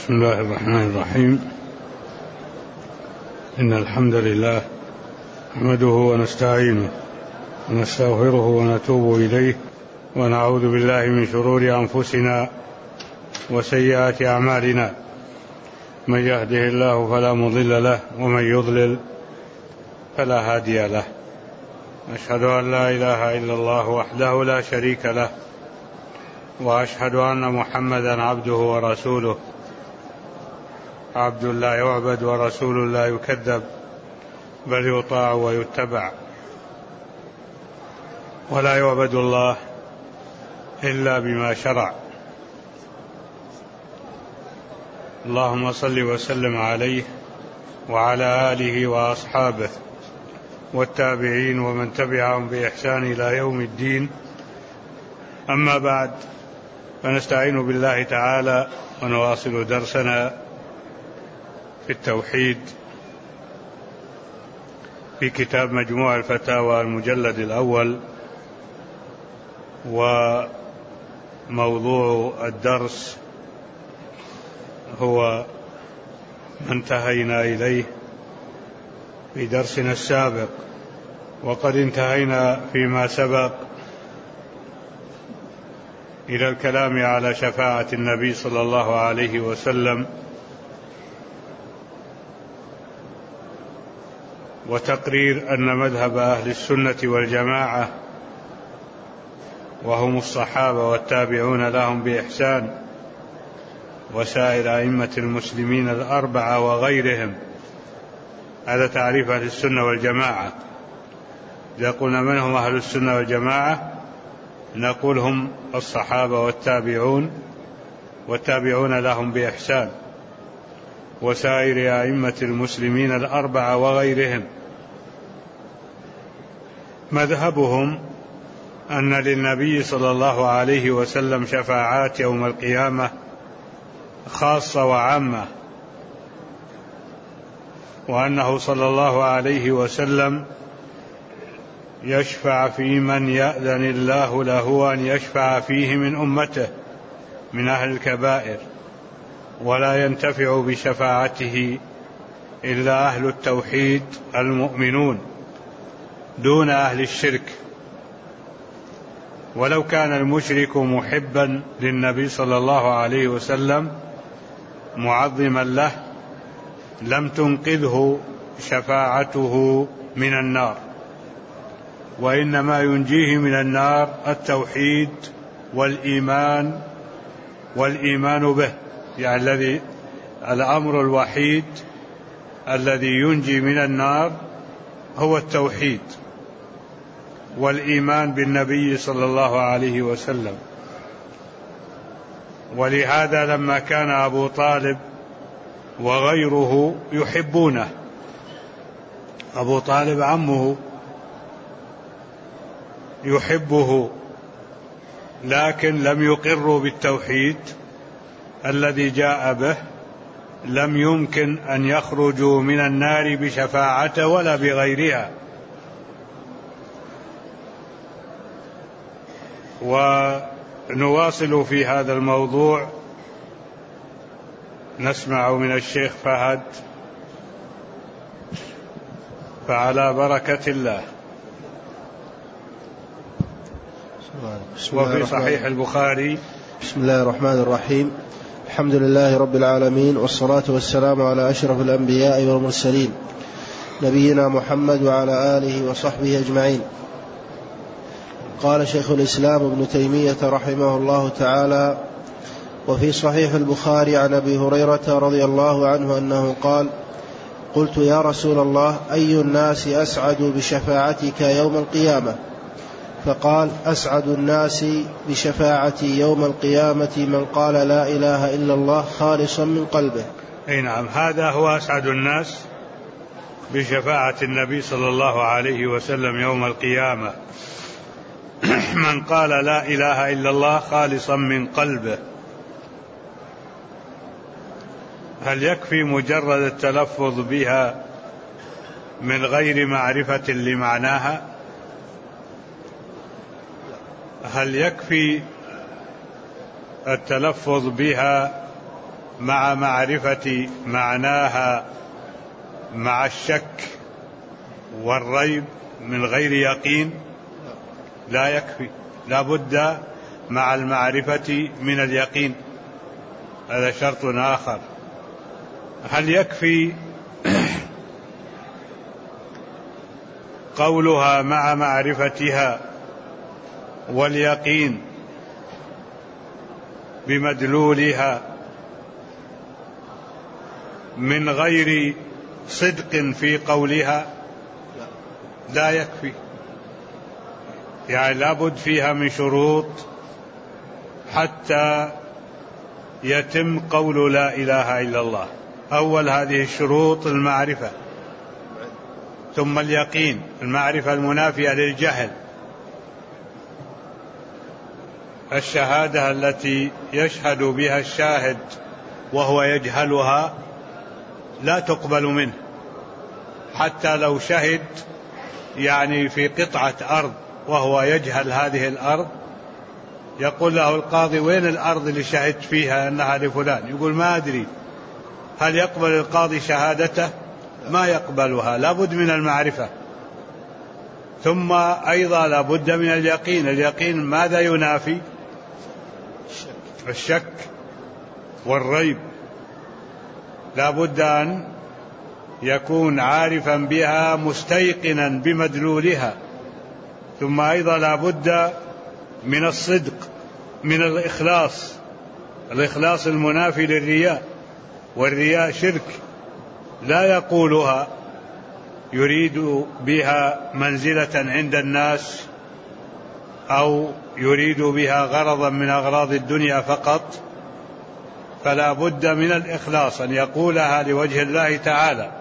بسم الله الرحمن الرحيم. إن الحمد لله نحمده ونستعينه ونستغفره ونتوب إليه ونعوذ بالله من شرور أنفسنا وسيئات أعمالنا. من يهده الله فلا مضل له ومن يضلل فلا هادي له. أشهد أن لا إله إلا الله وحده لا شريك له، وأشهد أن محمدا عبده ورسوله، عبد لا يعبد ورسول لا يكذب، بل يطاع ويتبع، ولا يعبد الله إلا بما شرع. اللهم صل وسلم عليه وعلى آله وأصحابه والتابعين ومن تبعهم بإحسان إلى يوم الدين. أما بعد، فنستعين بالله تعالى ونواصل درسنا في التوحيد في كتاب مجموع الفتاوى المجلد الأول، وموضوع الدرس هو ما انتهينا إليه في درسنا السابق، وقد انتهينا فيما سبق إلى الكلام على شفاعة النبي صلى الله عليه وسلم، وتقرير أن مذهب أهل السنة والجماعة وهم الصحابة والتابعون لهم بإحسان وسائر أئمة المسلمين الأربعة وغيرهم. هذا تعريف أهل السنة والجماعة. إذا قلنا من هم أهل السنة والجماعة نقول هم الصحابة والتابعون والتابعون لهم بإحسان وسائر أئمة المسلمين الأربعة وغيرهم. مذهبهم أن للنبي صلى الله عليه وسلم شفاعات يوم القيامة خاصة وعامة، وأنه صلى الله عليه وسلم يشفع في من يأذن الله له أن يشفع فيه من أمته من أهل الكبائر، ولا ينتفع بشفاعته إلا أهل التوحيد المؤمنون دون أهل الشرك. ولو كان المشرك محبا للنبي صلى الله عليه وسلم معظما له لم تنقذه شفاعته من النار، وإنما ينجيه من النار التوحيد والإيمان به، يعني الذي الأمر الوحيد الذي ينجي من النار هو التوحيد والإيمان بالنبي صلى الله عليه وسلم. ولهذا لما كان أبو طالب وغيره يحبونه، أبو طالب عمه يحبه، لكن لم يقروا بالتوحيد الذي جاء به، لم يمكن أن يخرجوا من النار بشفاعته ولا بغيرها. ونواصل في هذا الموضوع، نسمع من الشيخ فهد، فعلى بركة الله. وفي صحيح البخاري: بسم الله الرحمن الرحيم. الحمد لله رب العالمين، والصلاة والسلام على أشرف الأنبياء والمرسلين نبينا محمد وعلى آله وصحبه أجمعين. قال شيخ الإسلام ابن تيمية رحمه الله تعالى: وفي صحيح البخاري عن أبي هريرة رضي الله عنه أنه قال: قلت يا رسول الله، أي الناس أسعد بشفاعتك يوم القيامة؟ فقال: أسعد الناس بشفاعتي يوم القيامة من قال لا إله إلا الله خالصا من قلبه. أي نعم، هذا هو أسعد الناس بشفاعة النبي صلى الله عليه وسلم يوم القيامة، من قال لا إله إلا الله خالصا من قلبه. هل يكفي مجرد التلفظ بها من غير معرفة لمعناها؟ هل يكفي التلفظ بها مع معرفة معناها مع الشك والريب من غير يقين لا يكفي، لا بد مع المعرفة من اليقين، هذا شرط آخر. هل يكفي قولها مع معرفتها واليقين بمدلولها من غير صدق في قولها؟ لا يكفي، يعني لابد فيها من شروط حتى يتم قول لا إله إلا الله. أول هذه الشروط المعرفة، ثم اليقين، المعرفة المنافية للجهل. الشهادة التي يشهد بها الشاهد وهو يجهلها لا تقبل منه، حتى لو شهد يعني في قطعة أرض وهو يجهل هذه الأرض، يقول له القاضي وين الأرض اللي شهدت فيها أنها لفلان؟ يقول ما أدري. هل يقبل القاضي شهادته؟ ما يقبلها، لابد من المعرفة. ثم أيضا لابد من اليقين. اليقين ماذا ينافي؟ الشك والريب. لابد أن يكون عارفا بها مستيقنا بمدلولها. ثم أيضا لابد من الصدق، من الإخلاص، الإخلاص المنافي للرياء، والرياء شرك لا يقولها يريد بها منزلة عند الناس أو يريد بها غرضا من أغراض الدنيا فقط، فلا بد من الإخلاص، أن يقولها لوجه الله تعالى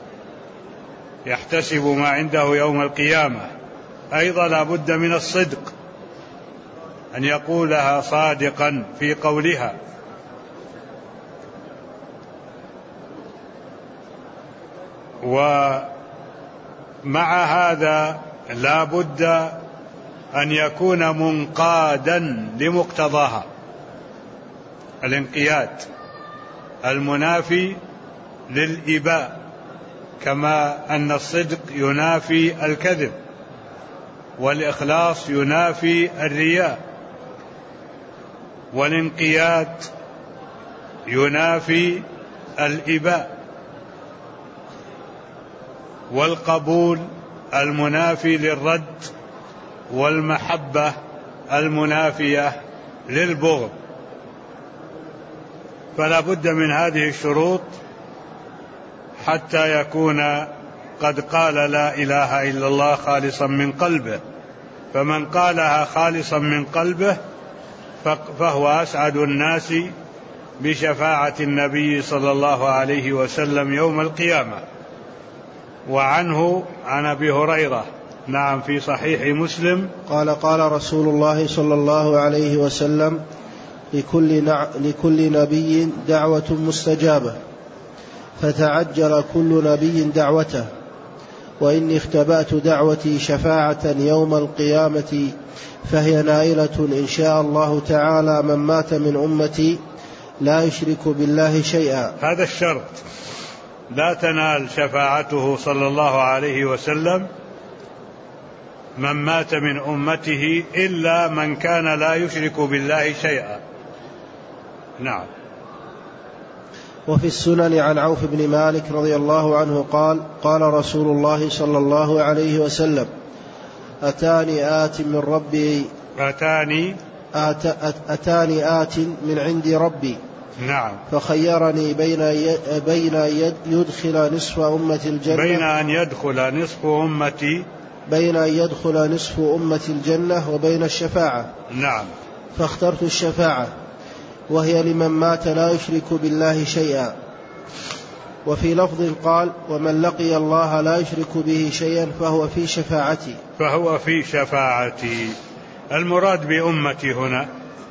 يحتسب ما عنده يوم القيامة. أيضا لا بد من الصدق، أن يقولها صادقا في قولها. ومع هذا لا بد أن يكون منقادا لمقتضاها، الانقياد المنافي للإباء، كما أن الصدق ينافي الكذب، والإخلاص ينافي الرياء، والانقياد ينافي الإباء، والقبول المنافي للرد، والمحبة المنافية للبغض. فلا بد من هذه الشروط حتى يكون قد قال لا إله إلا الله خالصا من قلبه. فمن قالها خالصا من قلبه فهو أسعد الناس بشفاعة النبي صلى الله عليه وسلم يوم القيامة. وعنه عن أبي هريرة نعم في صحيح مسلم قال قال رسول الله صلى الله عليه وسلم لكل نبي دعوة مستجابة، فتعجل كل نبي دعوته، وإني اختبأت دعوتي شفاعة يوم القيامة فهي نائلة إن شاء الله تعالى من مات من أمتي لا يشرك بالله شيئا. هذا الشرط، لا تنال شفاعته صلى الله عليه وسلم من مات من أمته إلا من كان لا يشرك بالله شيئا. نعم. وفي السنن عن عوف بن مالك رضي الله عنه قال قال رسول الله صلى الله عليه وسلم أتاني آت من ربي أتاني آت من عند ربي نعم فخيرني بين أن يدخل نصف أمة الجنة بين أن يدخل نصف أمة الجنة وبين الشفاعة. نعم. فاخترت الشفاعة، وهي لمن مات لا يشرك بالله شيئا. وفي لفظ قال ومن لقي الله لا يشرك به شيئا فهو في شفاعتي. المراد بأمتي هنا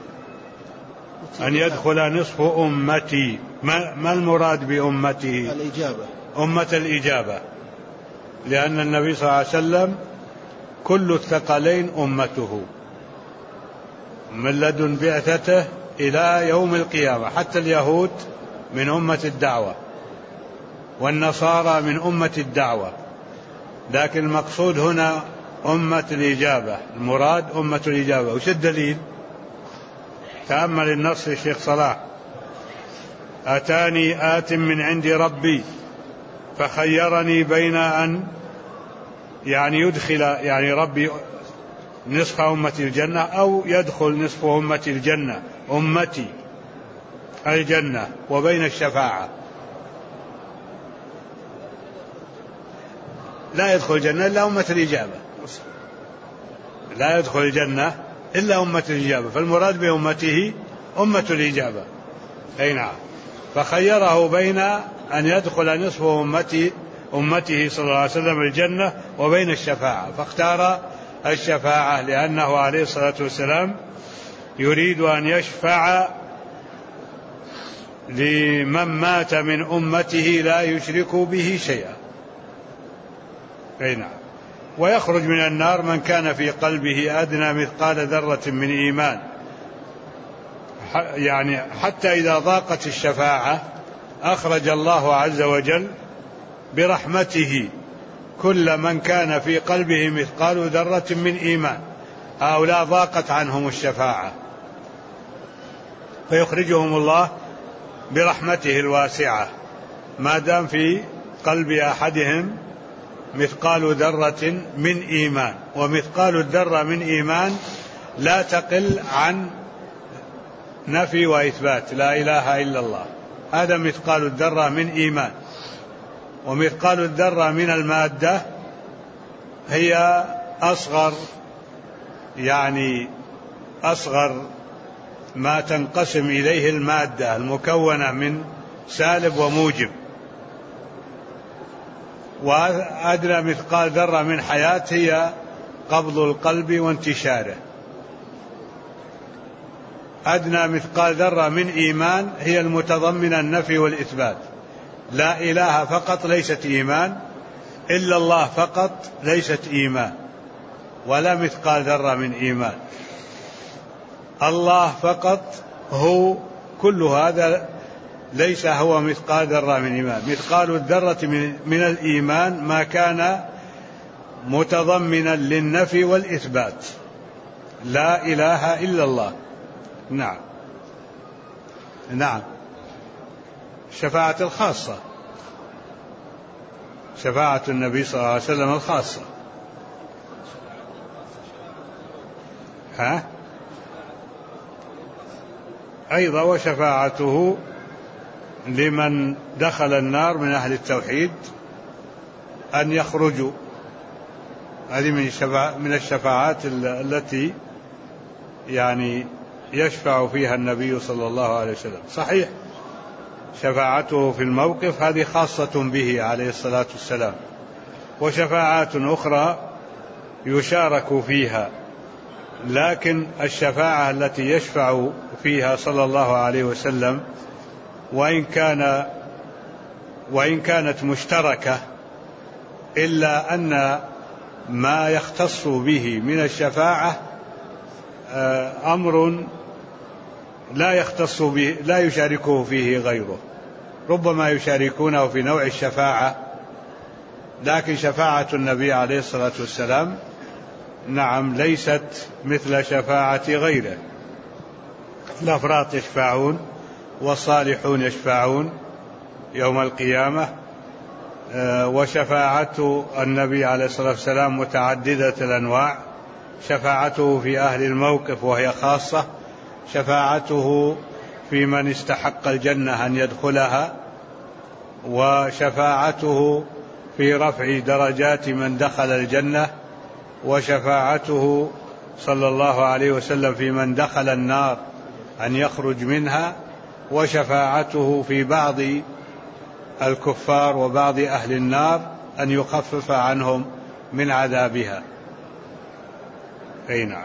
أن يدخل نصف أمتي. ما المراد بأمته؟ أمة الإجابة، لأن النبي صلى الله عليه وسلم كل الثقلين أمته من لدن بعثته إلى يوم القيامة، حتى اليهود من أمة الدعوة، والنصارى من أمة الدعوة، لكن المقصود هنا أمة الإجابة، المراد أمة الإجابة. وش الدليل؟ تأمل النص يا شيخ صلاح: أتاني آت من عند ربي فخيرني بين أن يدخل ربي نصف أمة الجنة أو يدخل نصف أمة الجنة، أمتي الجنة، وبين الشفاعة. لا يدخل الجنة إلا أمة الإجابة، لا يدخل الجنة إلا أمة الإجابة، فالمراد بأمته أمة الإجابة. أي نعم. فخيره بين أن يدخل نصف أمته صلى الله عليه وسلم الجنة وبين الشفاعة، فاختار الشفاعة لأنه عليه الصلاة والسلام يريد أن يشفع لمن مات من أمته لا يشرك به شيئا. أي نعم. ويخرج من النار من كان في قلبه أدنى مثقال ذرة من إيمان، حتى إذا ضاقت الشفاعة أخرج الله عز وجل برحمته كل من كان في قلبه مثقال ذرة من إيمان، هؤلاء ضاقت عنهم الشفاعة فيخرجهم الله برحمته الواسعة ما دام في قلب أحدهم مثقال ذرة من إيمان. ومثقال الذرة من إيمان لا تقل عن نفي وإثبات لا إله إلا الله، هذا مثقال الذرة من إيمان. ومثقال الذرة من المادة هي أصغر ما تنقسم إليه المادة المكونة من سالب وموجب. وأدنى مثقال ذرة من حياة هي قبض القلب وانتشاره. أدنى مثقال ذرة من إيمان هي المتضمنة النفي والإثبات، لا إله فقط ليست إيمان، إلا الله فقط ليست إيمان، ولا مثقال ذرة من إيمان. الله فقط هو، كل هذا ليس هو مثقال ذرة من إيمان. مثقال الذرة من الإيمان ما كان متضمنا للنفي والإثبات، لا إله إلا الله. نعم نعم. الشفاعة الخاصة، شفاعة النبي صلى الله عليه وسلم الخاصة. أيضا وشفاعته لمن دخل النار من أهل التوحيد أن يخرجوا، هذه من الشفاعات التي يشفع فيها النبي صلى الله عليه وسلم. صحيح شفاعته في الموقف هذه خاصة به عليه الصلاة والسلام، وشفاعات أخرى يشارك فيها، لكن الشفاعة التي يشفع فيها صلى الله عليه وسلم وإن كانت مشتركة، إلا أن ما يختص به من الشفاعة أمر لا يختص به، لا يشاركه فيه غيره. ربما يشاركونه في نوع الشفاعة، لكن شفاعة النبي عليه الصلاة والسلام نعم ليست مثل شفاعة غيره. الأفراط يشفعون والصالحون يشفعون يوم القيامة، وشفاعة النبي عليه الصلاة والسلام متعددة الأنواع. شفاعته في أهل الموقف وهي خاصة، شفاعته في من استحق الجنة أن يدخلها، وشفاعته في رفع درجات من دخل الجنة، وشفاعته صلى الله عليه وسلم في من دخل النار أن يخرج منها، وشفاعته في بعض الكفار وبعض أهل النار أن يخفف عنهم من عذابها. أي نعم.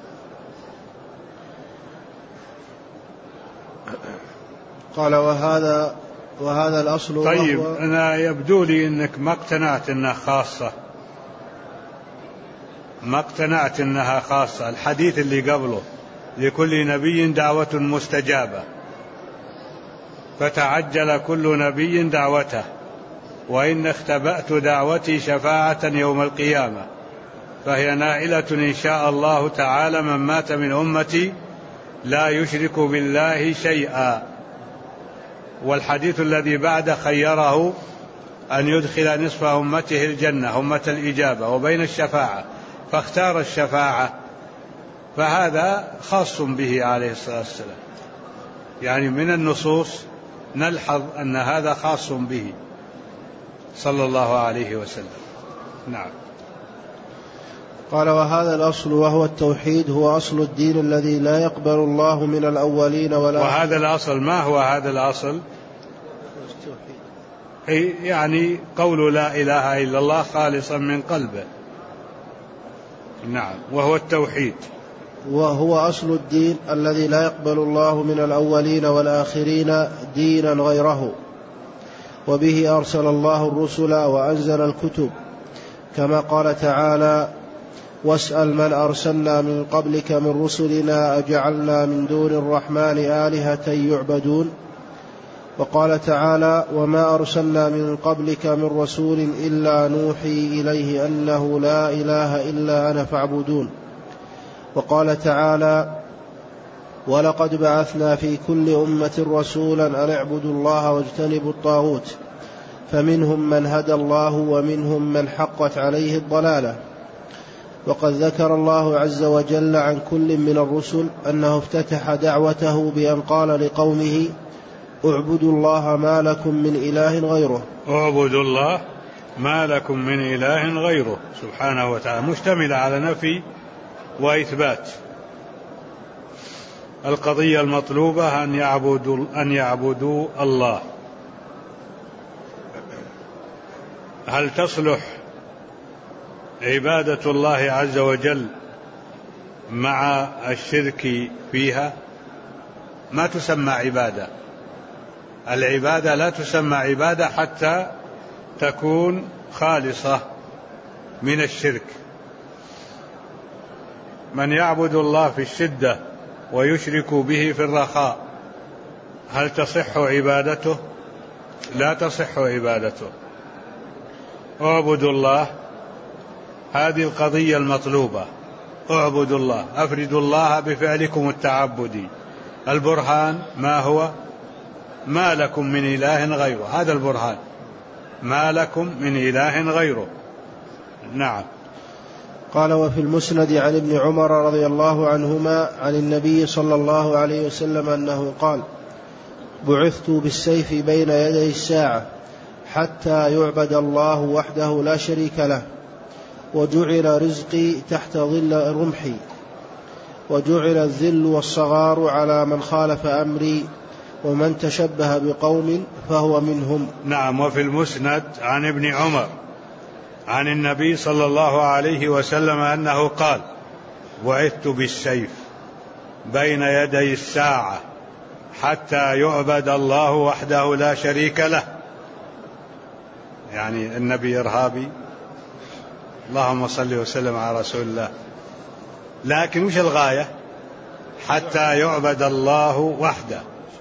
قال وهذا الأصل. طيب أنا يبدو لي أنك ما اقتنعت أنها خاصة، ما اقتنعت أنها خاصة. الحديث اللي قبله لكل نبي دعوة مستجابة، فتعجل كل نبي دعوته، وإن اختبأت دعوتي شفاعة يوم القيامة، فهي نائلة إن شاء الله تعالى من مات من أمتي لا يشرك بالله شيئا. والحديث الذي بعد خيره أن يدخل نصف أمته الجنة، أمة الإجابة، وبين الشفاعة، فاختار الشفاعة، فهذا خاص به عليه الصلاة والسلام. يعني من النصوص نلحظ أن هذا خاص به صلى الله عليه وسلم. نعم. قال: وهذا الأصل وهو التوحيد هو أصل الدين الذي لا يقبل الله من الأولين ولا. وهذا الأصل ما هو هذا الأصل؟ يعني قول لا إله إلا الله خالصا من قلبه. نعم. وهو التوحيد وهو أصل الدين الذي لا يقبل الله من الأولين والآخرين دينا غيره، وبه أرسل الله الرسل وأنزل الكتب، كما قال تعالى: واسأل من أرسلنا من قبلك من رسلنا أجعلنا من دون الرحمن آلهة يعبدون. وقال تعالى: وما أرسلنا من قبلك من رسول إلا نوحي إليه أنه لا إله إلا أنا فاعبدون. وقال تعالى: ولقد بعثنا في كل أمة رسولا أن اعبدوا الله واجتنبوا الطاغوت، فمنهم من هدى الله ومنهم من حقت عليه الضلالة. وقد ذكر الله عز وجل عن كل من الرسل أنه افتتح دعوته بأن قال لقومه: اعبدوا الله ما لكم من إله غيره. اعبدوا الله ما لكم من إله غيره سبحانه وتعالى، مشتمل على نفي وإثبات. القضية المطلوبة أن يعبدوا الله. هل تصلح عبادة الله عز وجل مع الشرك فيها؟ ما تسمى عبادة. العبادة لا تسمى عبادة حتى تكون خالصة من الشرك. من يعبد الله في الشدة ويشرك به في الرخاء، هل تصح عبادته؟ لا تصح عبادته. اعبدوا الله، هذه القضية المطلوبة. اعبدوا الله، أفردوا الله بفعلكم التعبدي. البرهان ما هو؟ ما لكم من إله غيره، هذا البرهان، ما لكم من إله غيره. نعم. قال: وفي المسند عن ابن عمر رضي الله عنهما عن النبي صلى الله عليه وسلم أنه قال: بعثت بالسيف بين يدي الساعة حتى يعبد الله وحده لا شريك له، وجعل رزقي تحت ظل رمحي، وجعل الذل والصغار على من خالف أمري، ومن تشبه بقوم فهو منهم. نعم. وفي المسند عن ابن عمر عن النبي صلى الله عليه وسلم أنه قال: بعثت بالسيف بين يدي الساعة حتى يعبد الله وحده لا شريك له. يعني النبي إرهابي؟ اللهم صل وسلم على رسول الله. لكن وش الغاية؟ حتى يعبد الله وحده،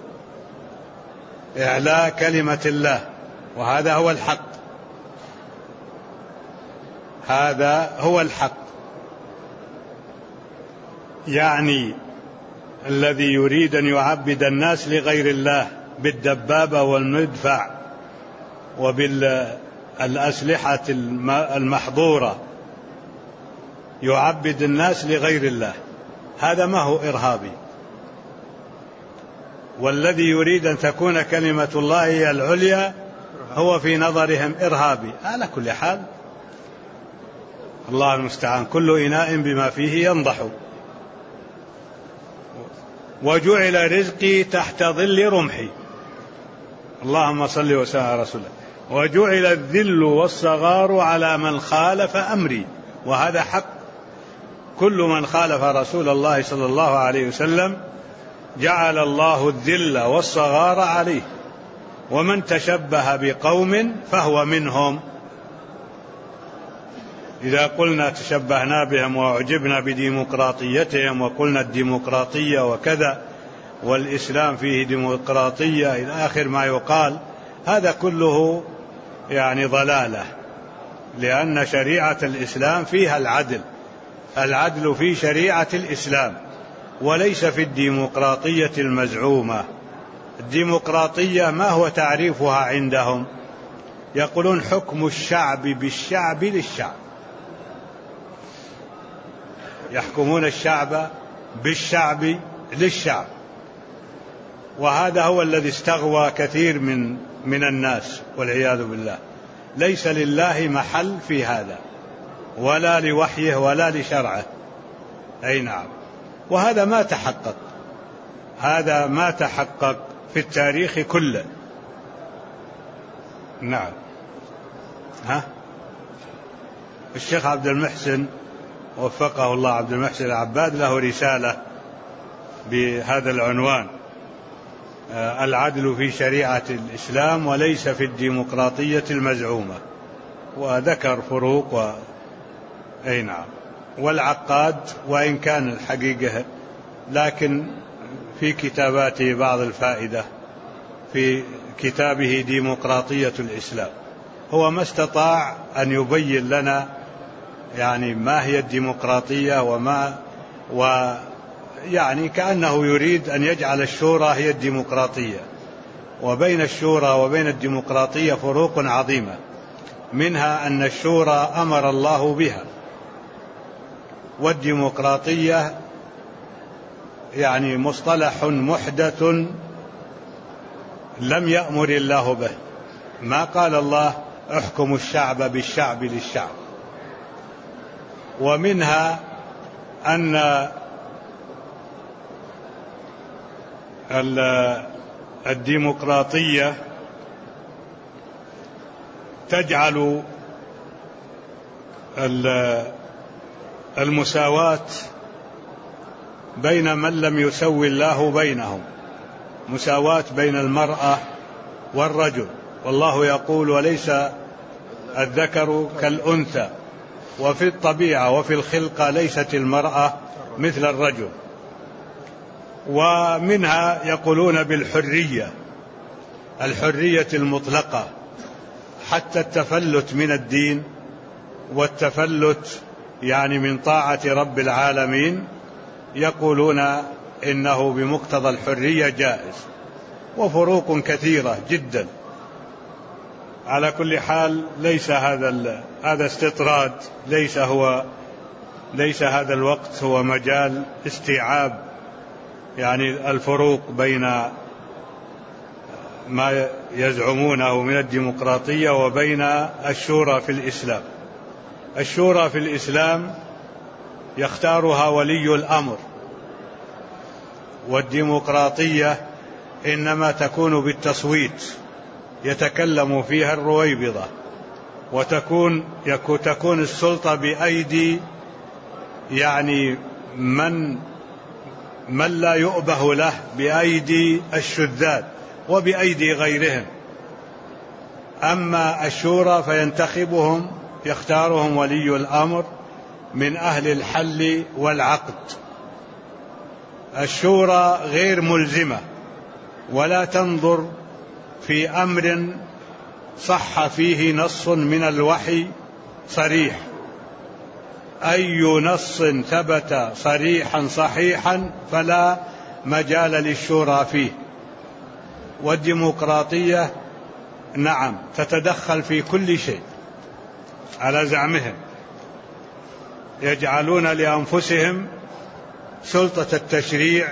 إعلاء كلمة الله، وهذا هو الحق. هذا هو الحق. يعني الذي يريد أن يعبد الناس لغير الله بالدبابة والمدفع وبالأسلحة المحظورة، يعبد الناس لغير الله، هذا ما هو إرهابي. والذي يريد أن تكون كلمة الله هي العليا هو في نظرهم إرهابي. على كل حال الله المستعان، كل إناء بما فيه ينضح. وجعل رزقي تحت ظل رمحي، اللهم صل وسلم على رسوله. وجعل الذل والصغار على من خالف أمري، وهذا حق. كل من خالف رسول الله صلى الله عليه وسلم جعل الله الذل والصغار عليه، ومن تشبه بقوم فهو منهم. إذا قلنا تشبهنا بهم وأعجبنا بديمقراطيتهم وقلنا الديمقراطية وكذا، والإسلام فيه ديمقراطية إلى آخر ما يقال، هذا كله يعني ضلالة، لأن شريعة الإسلام فيها العدل، العدل في شريعة الإسلام وليس في الديمقراطية المزعومة. الديمقراطية ما هو تعريفها عندهم؟ يقولون حكم الشعب بالشعب للشعب، يحكمون الشعب بالشعب للشعب، وهذا هو الذي استغوى كثير من الناس والعياذ بالله. ليس لله محل في هذا، ولا لوحيه ولا لشرعه. أي نعم، وهذا ما تحقق، هذا ما تحقق في التاريخ كله. نعم. الشيخ عبد المحسن وفقه الله، عبد المحسن العباد، له رسالة بهذا العنوان: العدل في شريعة الإسلام وليس في الديمقراطية المزعومة، وذكر فروق أي نعم. والعقاد وإن كان الحقيقة، لكن في كتاباته بعض الفائدة في كتابه ديمقراطية الإسلام، هو ما استطاع أن يبين لنا يعني ما هي الديمقراطية يعني كأنه يريد أن يجعل الشورى هي الديمقراطية، وبين الشورى وبين الديمقراطية فروق عظيمة، منها أن الشورى أمر الله بها، والديمقراطية يعني مصطلح محدث لم يأمر الله به. ما قال الله احكموا الشعب بالشعب للشعب. ومنها أن الديمقراطية تجعل المساواة بين من لم يسوي الله بينهم، مساواة بين المرأة والرجل، والله يقول وليس الذكر كالأنثى، وفي الطبيعة وفي الخلقة ليست المرأة مثل الرجل. ومنها يقولون بالحرية، الحرية المطلقة، حتى التفلت من الدين والتفلت يعني من طاعة رب العالمين يقولون إنه بمقتضى الحرية جائز، وفروق كثيرة جدا. على كل حال ليس هذا استطراد، ليس هذا الوقت هو مجال استيعاب يعني الفروق بين ما يزعمونه من الديمقراطية وبين الشورى في الإسلام. الشورى في الإسلام يختارها ولي الأمر، والديمقراطية إنما تكون بالتصويت، يتكلم فيها الرويبضة، وتكون السلطة بأيدي يعني من لا يؤبه له، بأيدي الشذاذ وبأيدي غيرهم. أما الشورى فينتخبهم، يختارهم ولي الأمر من أهل الحل والعقد. الشورى غير ملزمة، ولا تنظر في أمر صح فيه نص من الوحي صريح، أي نص ثبت صريحا صحيحا فلا مجال للشورى فيه. والديمقراطية نعم تتدخل في كل شيء على زعمهم، يجعلون لأنفسهم سلطة التشريع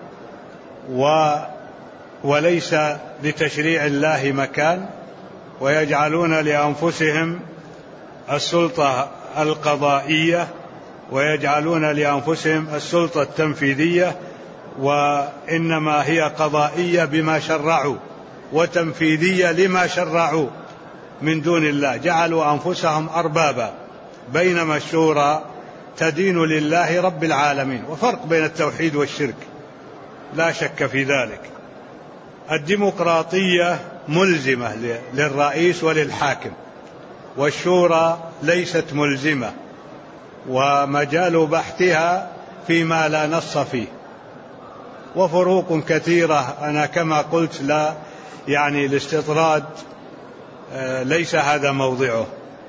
وليس لتشريع الله مكان، ويجعلون لأنفسهم السلطة القضائية، ويجعلون لأنفسهم السلطة التنفيذية، وإنما هي قضائية بما شرعوا وتنفيذية لما شرعوا من دون الله، جعلوا أنفسهم أربابا، بينما الشورى تدين لله رب العالمين. وفرق بين التوحيد والشرك لا شك في ذلك. الديمقراطية ملزمة للرئيس وللحاكم، والشورى ليست ملزمة، ومجال بحثها فيما لا نص فيه. وفروق كثيرة. أنا كما قلت لا يعني الاستطراد ليس هذا موضعه.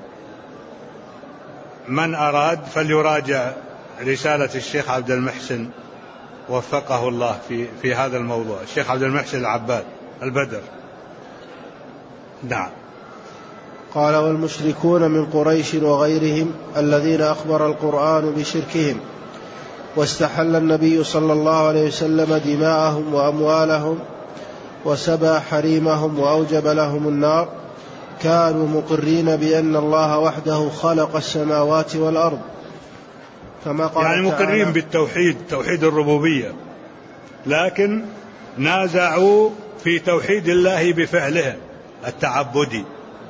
من أراد فليراجع رسالة الشيخ عبد المحسن وفقه الله في هذا الموضوع، الشيخ عبد المحسن العباد البدر. نعم. قال: والمشركون من قريش وغيرهم الذين أخبر القرآن بشركهم واستحل النبي صلى الله عليه وسلم دماءهم وأموالهم وسبى حريمهم وأوجب لهم النار، كانوا مقرين بأن الله وحده خلق السماوات والأرض، كما قال يعني مقرين بالتوحيد، توحيد الربوبية، لكن نازعوا في توحيد الله بفعلهم التعبدي،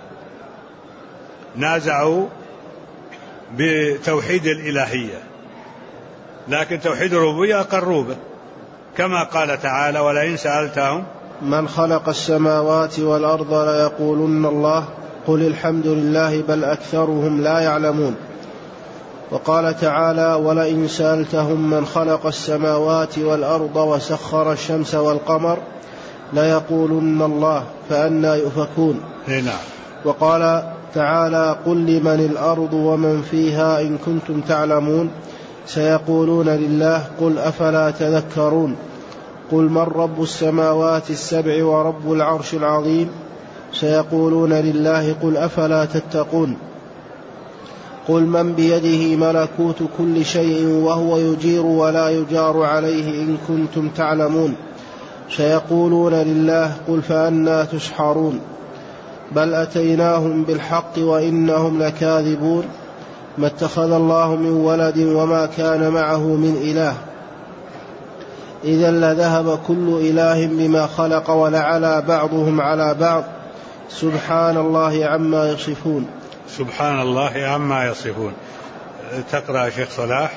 نازعوا بتوحيد الإلهية، لكن توحيد الربوبية أقروا به، كما قال تعالى: ولئن سألتهم من خلق السماوات والأرض ليقولن الله قل الحمد لله بل أكثرهم لا يعلمون. وقال تعالى: ولئن سألتهم من خلق السماوات والأرض وسخر الشمس والقمر ليقولن الله فأنى يؤفكون. وقال تعالى: قل لمن الأرض ومن فيها إن كنتم تعلمون سيقولون لله قل أفلا تذكرون. قل من رب السماوات السبع ورب العرش العظيم سيقولون لله قل أفلا تتقون. قل من بيده ملكوت كل شيء وهو يجير ولا يجار عليه إن كنتم تعلمون سيقولون لله قل فأنى تسحرون. بل أتيناهم بالحق وإنهم لكاذبون. ما اتخذ الله من ولد وما كان معه من إله إذا لذهب كل إله بما خلق ولعلى بعضهم على بعض سبحان الله عما يصفون. سبحان الله عما يصفون. تقرأ شيخ صلاح.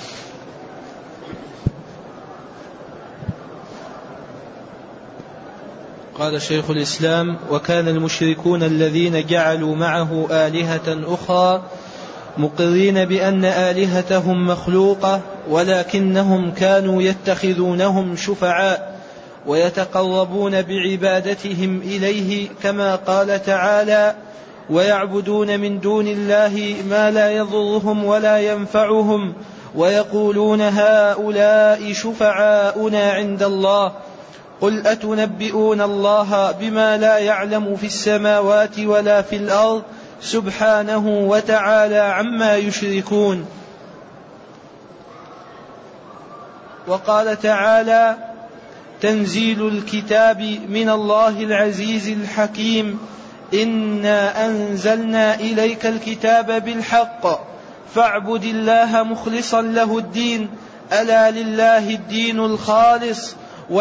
قال شيخ الإسلام: وكان المشركون الذين جعلوا معه آلهة أخرى مقرين بأن آلهتهم مخلوقة، ولكنهم كانوا يتخذونهم شفعاء ويتقربون بعبادتهم إليه، كما قال تعالى: ويعبدون من دون الله ما لا يضرهم ولا ينفعهم ويقولون هؤلاء شفعاؤنا عند الله قل أتنبئون الله بما لا يعلم في السماوات ولا في الأرض سبحانه وتعالى عما يشركون. وقال تعالى: تنزيل الكتاب من الله العزيز الحكيم إنا أنزلنا إليك الكتاب بالحق فاعبد الله مخلصا له الدين ألا لله الدين الخالص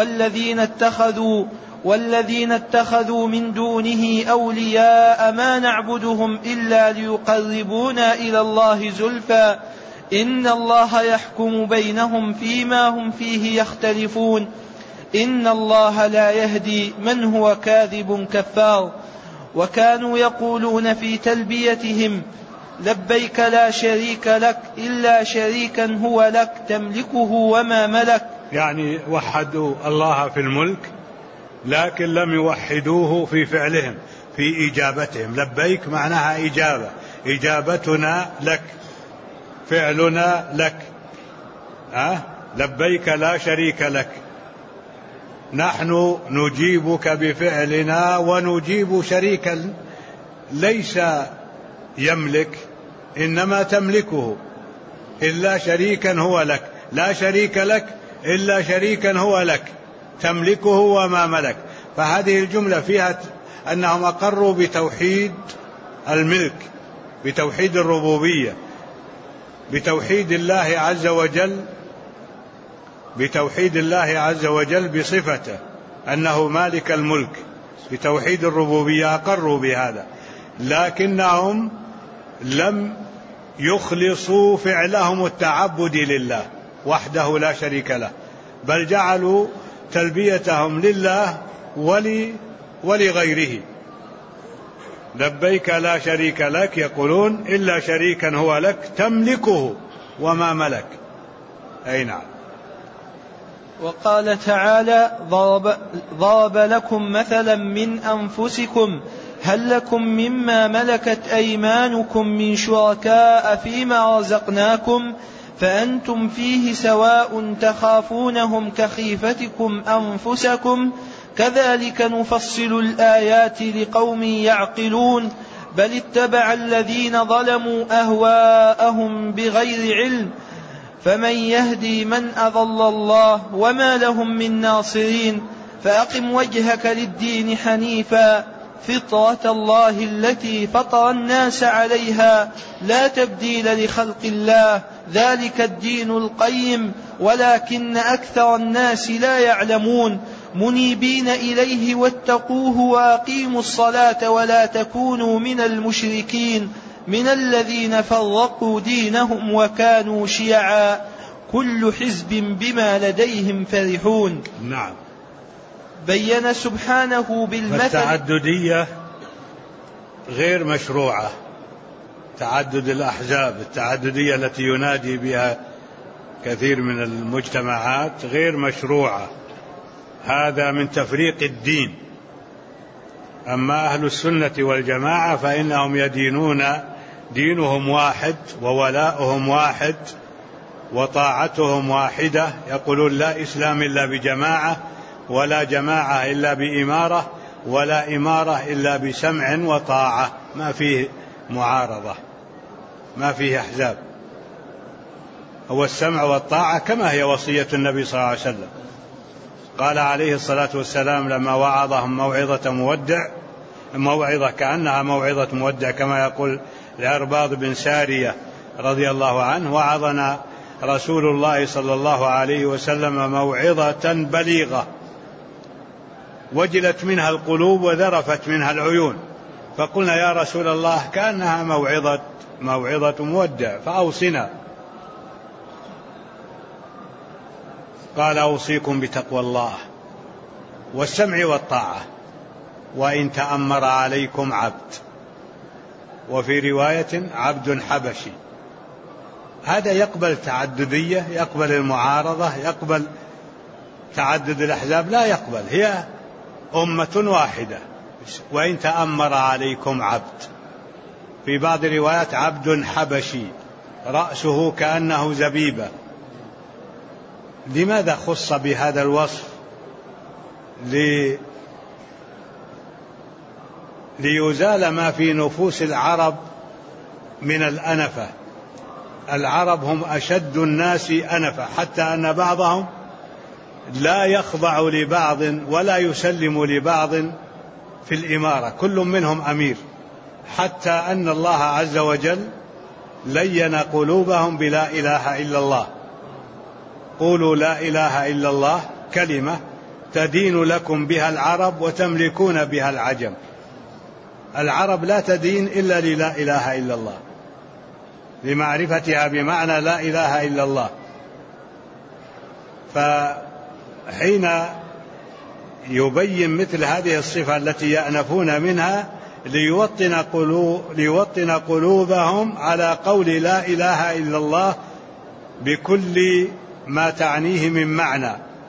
والذين اتخذوا من دونه أولياء ما نعبدهم إلا ليقربونا إلى الله زلفى إن الله يحكم بينهم فيما هم فيه يختلفون إن الله لا يهدي من هو كاذب كفار. وكانوا يقولون في تلبيتهم: لبيك لا شريك لك إلا شريكا هو لك تملكه وما ملك، يعني وحدوا الله في الملك لكن لم يوحدوه في فعلهم، في إجابتهم. لبيك معناها إجابة، إجابتنا لك، فعلنا لك. لبيك لا شريك لك، نحن نجيبك بفعلنا ونجيب شريكا ليس يملك إنما تملكه، إلا شريكا هو لك، لا شريك لك إلا شريكا هو لك تملكه وما ملك. فهذه الجملة فيها أنهم أقروا بتوحيد الملك، بتوحيد الربوبية، بتوحيد الله عز وجل، بتوحيد الله عز وجل بصفته أنه مالك الملك، بتوحيد الربوبية أقروا بهذا، لكنهم لم يخلصوا فعلهم التعبد لله وحده لا شريك له، بل جعلوا تلبيتهم لله ولغيره. لبيك لا شريك لك يقولون إلا شريكا هو لك تملكه وما ملك. أي نعم. وقال تعالى: ضرب لكم مثلا من أنفسكم هل لكم مما ملكت أيمانكم من شركاء فيما رزقناكم فأنتم فيه سواء تخافونهم كخيفتكم أنفسكم كذلك نفصل الآيات لقوم يعقلون بل اتبع الذين ظلموا أهواءهم بغير علم فمن يهدي من أضل الله وما لهم من ناصرين فأقم وجهك للدين حنيفا فطرة الله التي فطر الناس عليها لا تبديل لخلق الله ذلك الدين القيم ولكن أكثر الناس لا يعلمون منيبين إليه واتقوه وأقيموا الصلاة ولا تكونوا من المشركين من الذين فرقوا دينهم وكانوا شيعا كل حزب بما لديهم فرحون. نعم. بين سبحانه بالمثل التعددية غير مشروعة، تعدد الأحزاب، التعددية التي ينادي بها كثير من المجتمعات غير مشروعة، هذا من تفريق الدين. أما أهل السنة والجماعة فإنهم يدينون دينهم واحد وولاؤهم واحد وطاعتهم واحدة، يقولون لا إسلام إلا بجماعة ولا جماعة إلا بإمارة ولا إمارة إلا بسمع وطاعة، ما فيه معارضة، ما فيه أحزاب، هو السمع والطاعة كما هي وصية النبي صلى الله عليه وسلم. قال عليه الصلاة والسلام لما وعظهم موعظة كأنها موعظة مودع كما يقول العرباض بن سارية رضي الله عنه: وعظنا رسول الله صلى الله عليه وسلم موعظة بليغة وجلت منها القلوب وذرفت منها العيون، فقلنا يا رسول الله كأنها موعظة مودع فأوصنا. قال: أوصيكم بتقوى الله والسمع والطاعة وإن تأمر عليكم عبد، وفي رواية عبد حبشي. هذا يقبل تعددية، يقبل المعارضة، يقبل تعدد الأحزاب؟ لا يقبل، هي أمة واحدة. وإن تأمر عليكم عبد، في بعض الروايات عبد حبشي رأسه كأنه زبيبة. لماذا خص بهذا الوصف؟ ليزال ما في نفوس العرب من الأنفة. العرب هم أشد الناس أنفة، حتى أن بعضهم لا يخضع لبعض ولا يسلم لبعض في الإمارة، كل منهم أمير، حتى أن الله عز وجل لين قلوبهم بلا إله إلا الله. قولوا لا إله إلا الله كلمة تدين لكم بها العرب وتملكون بها العجم. العرب لا تدين إلا للا إله إلا الله، لمعرفتها بمعنى لا إله إلا الله. فحين يبين مثل هذه الصفة التي يأنفون منها ليوطن قلوبهم على قول لا إله إلا الله بكل ما تعنيه من معنى.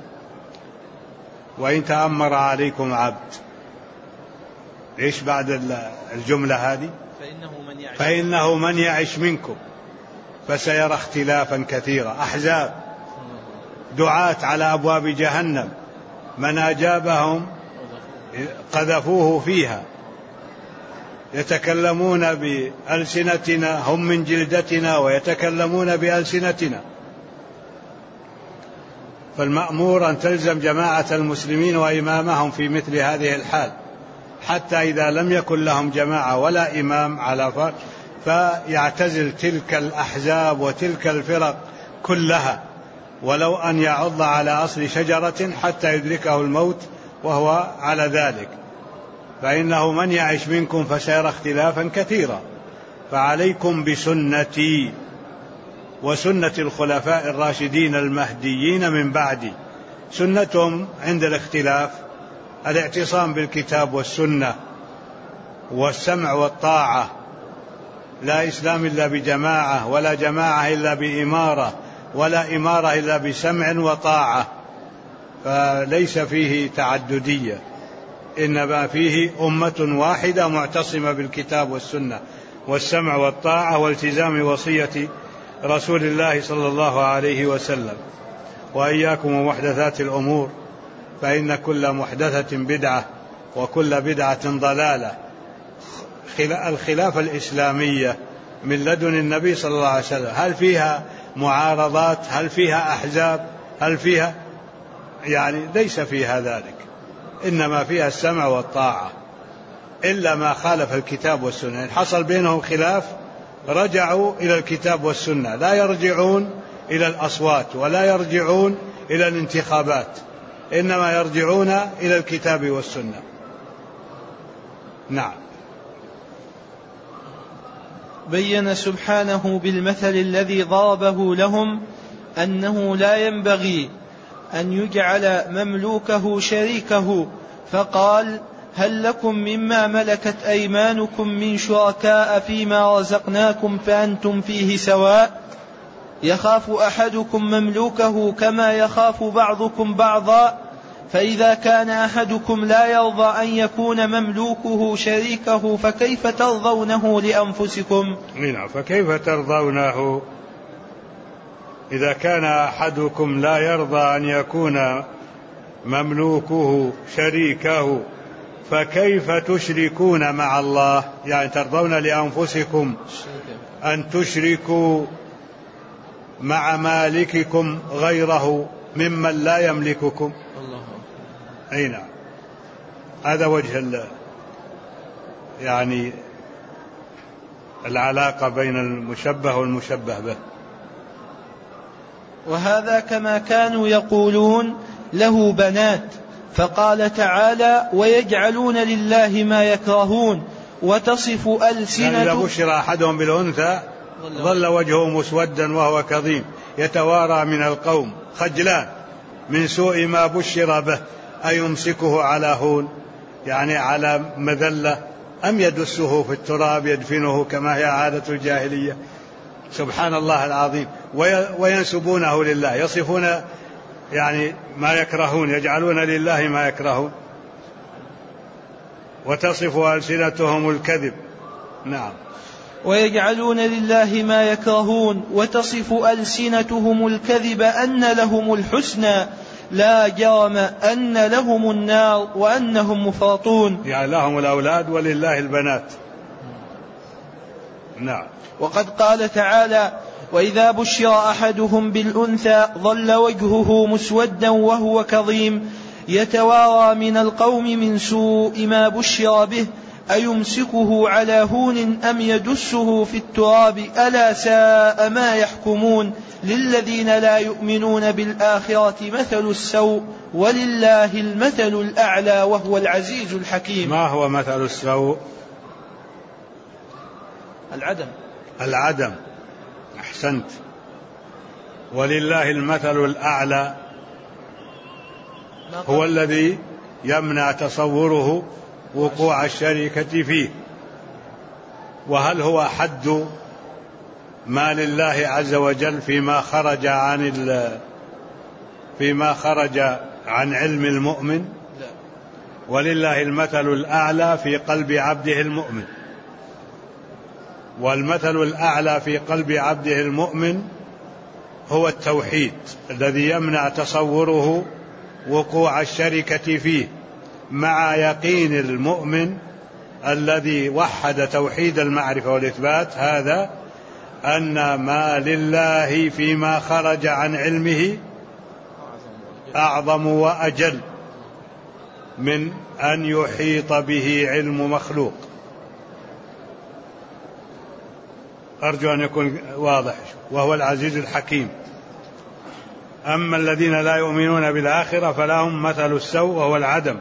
وإن تأمر عليكم عبد، إيش بعد الجملة هذه؟ فإنه من يعش منكم فسيرى اختلافا كثيرا. أحزاب، دعاة على أبواب جهنم، من أجابهم قذفوه فيها، يتكلمون بألسنتنا، هم من جلدتنا ويتكلمون بألسنتنا. فالمأمور أن تلزم جماعة المسلمين وإمامهم في مثل هذه الحال، حتى إذا لم يكن لهم جماعة ولا إمام على فرق فيعتزل تلك الأحزاب وتلك الفرق كلها، ولو أن يعض على أصل شجرة حتى يدركه الموت وهو على ذلك. فإنه من يعش منكم فسيرى اختلافا كثيرا، فعليكم بسنتي وسنة الخلفاء الراشدين المهديين من بعدي. سنتهم عند الاختلاف الاعتصام بالكتاب والسنة والسمع والطاعة، لا إسلام إلا بجماعة، ولا جماعة إلا بإمارة، ولا إمارة إلا بسمع وطاعة. فليس فيه تعددية، إنما فيه أمة واحدة معتصمة بالكتاب والسنة والسمع والطاعة والتزام وصية رسول الله صلى الله عليه وسلم. وإياكم ومحدثات الأمور، فإن كل محدثة بدعة وكل بدعة ضلالة. الخلافة الإسلامية من لدن النبي صلى الله عليه وسلم هل فيها معارضات؟ هل فيها أحزاب؟ هل فيها ليس فيها ذلك، إنما فيها السمع والطاعة، إلا ما خالف الكتاب والسنة. إن حصل بينهم خلاف رجعوا إلى الكتاب والسنة، لا يرجعون إلى الأصوات ولا يرجعون إلى الانتخابات، إنما يرجعون إلى الكتاب والسنة. نعم. بين سبحانه بالمثل الذي ضربه لهم أنه لا ينبغي أن يجعل مملوكه شريكه، فقال: هل لكم مما ملكت أيمانكم من شركاء فيما رزقناكم فأنتم فيه سواء؟ يخاف أحدكم مملوكه كما يخاف بعضكم بعضا، فإذا كان أحدكم لا يرضى أن يكون مملوكه شريكه فكيف ترضونه لأنفسكم؟ فكيف ترضونه إذا كان أحدكم لا يرضى أن يكون مملوكه شريكه، فكيف تشركون مع الله؟ ترضون لأنفسكم أن تشركوا مع مالككم غيره ممن لا يملككم. نعم. هذا وجه العلاقة بين المشبه والمشبه به. وهذا كما كانوا يقولون له بنات، فقال تعالى: ويجعلون لله ما يكرهون وتصف ألسنة. إذا بشر أحدهم بالأنثى ظل وجهه مسودا وهو كظيم يتوارى من القوم خجلان من سوء ما بشر به، أيمسكه على هون على مذلة، أم يدسه في التراب يدفنه كما هي عادة الجاهلية؟ سبحان الله العظيم. وينسبونه لله، يصفون ما يكرهون، يجعلون لله ما يكرهون. وتصف ألسنتهم الكذب. نعم. ويجعلون لله ما يكرهون وتصف ألسنتهم الكذب أن لهم الحسنى لا جرم أن لهم النار وأنهم مفرطون. لهم الأولاد ولله البنات. نعم. وقد قال تعالى: وإذا بشر أحدهم بالأنثى ظل وجهه مسودا وهو كظيم يتوارى من القوم من سوء ما بشر به أيمسكه على هون أم يدسه في التراب ألا ساء ما يحكمون للذين لا يؤمنون بالآخرة مثل السوء ولله المثل الأعلى وهو العزيز الحكيم. ما هو مثل السوء؟ العدم. أحسنت. ولله المثل الأعلى هو الذي يمنع تصوره وقوع الشركة فيه. وهل هو حد ما لله عز وجل فيما خرج عن علم المؤمن؟ لا. ولله المثل الأعلى في قلب عبده المؤمن، والمثل الأعلى في قلب عبده المؤمن هو التوحيد الذي يمنع تصوره وقوع الشركة فيه، مع يقين المؤمن الذي وحد توحيد المعرفة والإثبات هذا أن ما لله فيما خرج عن علمه أعظم وأجل من أن يحيط به علم مخلوق. أرجو أن يكون واضح. وهو العزيز الحكيم. أما الذين لا يؤمنون بالآخرة فلهم مثل السوء وهو العدم.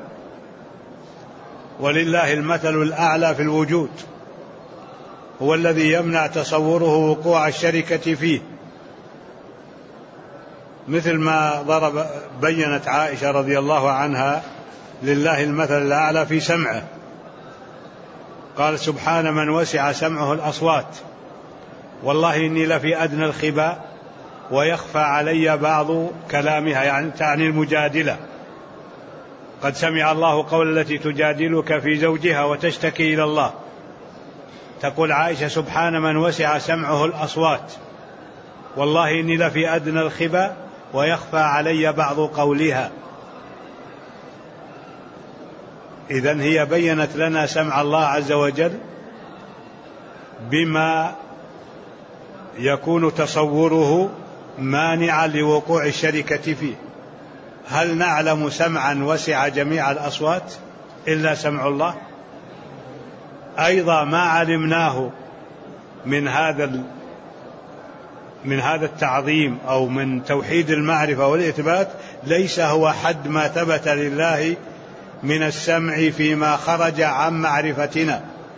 ولله المثل الأعلى في الوجود، هو الذي يمنع تصوره وقوع الشركة فيه، مثل ما بينت عائشة رضي الله عنها لله المثل الأعلى في سمعه. قال: سبحان من وسع سمعه الأصوات، والله إني لفي أدنى الخباء ويخفى علي بعض كلامها، تعني المجادلة قد سمع الله قول التي تجادلك في زوجها وتشتكي إلى الله. تقول عائشة: سبحان من وسع سمعه الأصوات، والله إني لفي أدنى الخبى ويخفى علي بعض قولها. إذن هي بيّنت لنا سمع الله عز وجل بما يكون تصوره مانعا لوقوع الشركة فيه. هل نعلم سمعا وسع جميع الأصوات إلا سمع الله؟ أيضا ما علمناه من هذا التعظيم أو من توحيد المعرفة والإثبات ليس هو حد ما ثبت لله من السمع فيما خرج عن معرفتنا،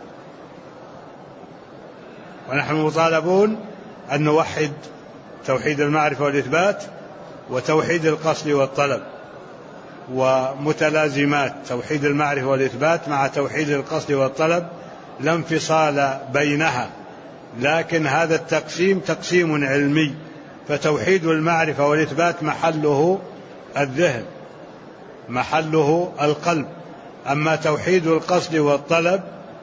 ونحن مطالبون أن نوحد توحيد المعرفة والإثبات وتوحيد القصد والطلب، ومتلازمات توحيد المعرفة والإثبات مع توحيد القصد والطلب لا انفصال بينها، لكن هذا التقسيم تقسيم علمي، فتوحيد المعرفة والإثبات محله الذهن، محله القلب، أما توحيد القصد والطلب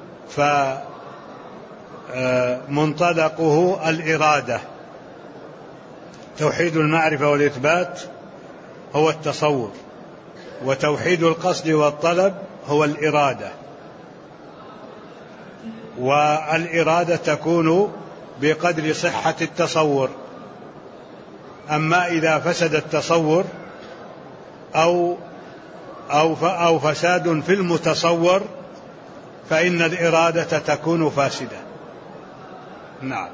فمنطلقه الإرادة. توحيد المعرفة والإثبات هو التصور، وتوحيد القصد والطلب هو الإرادة، والإرادة تكون بقدر صحة التصور. أما إذا فسد التصور أو فساد في المتصور فإن الإرادة تكون فاسدة. نعم.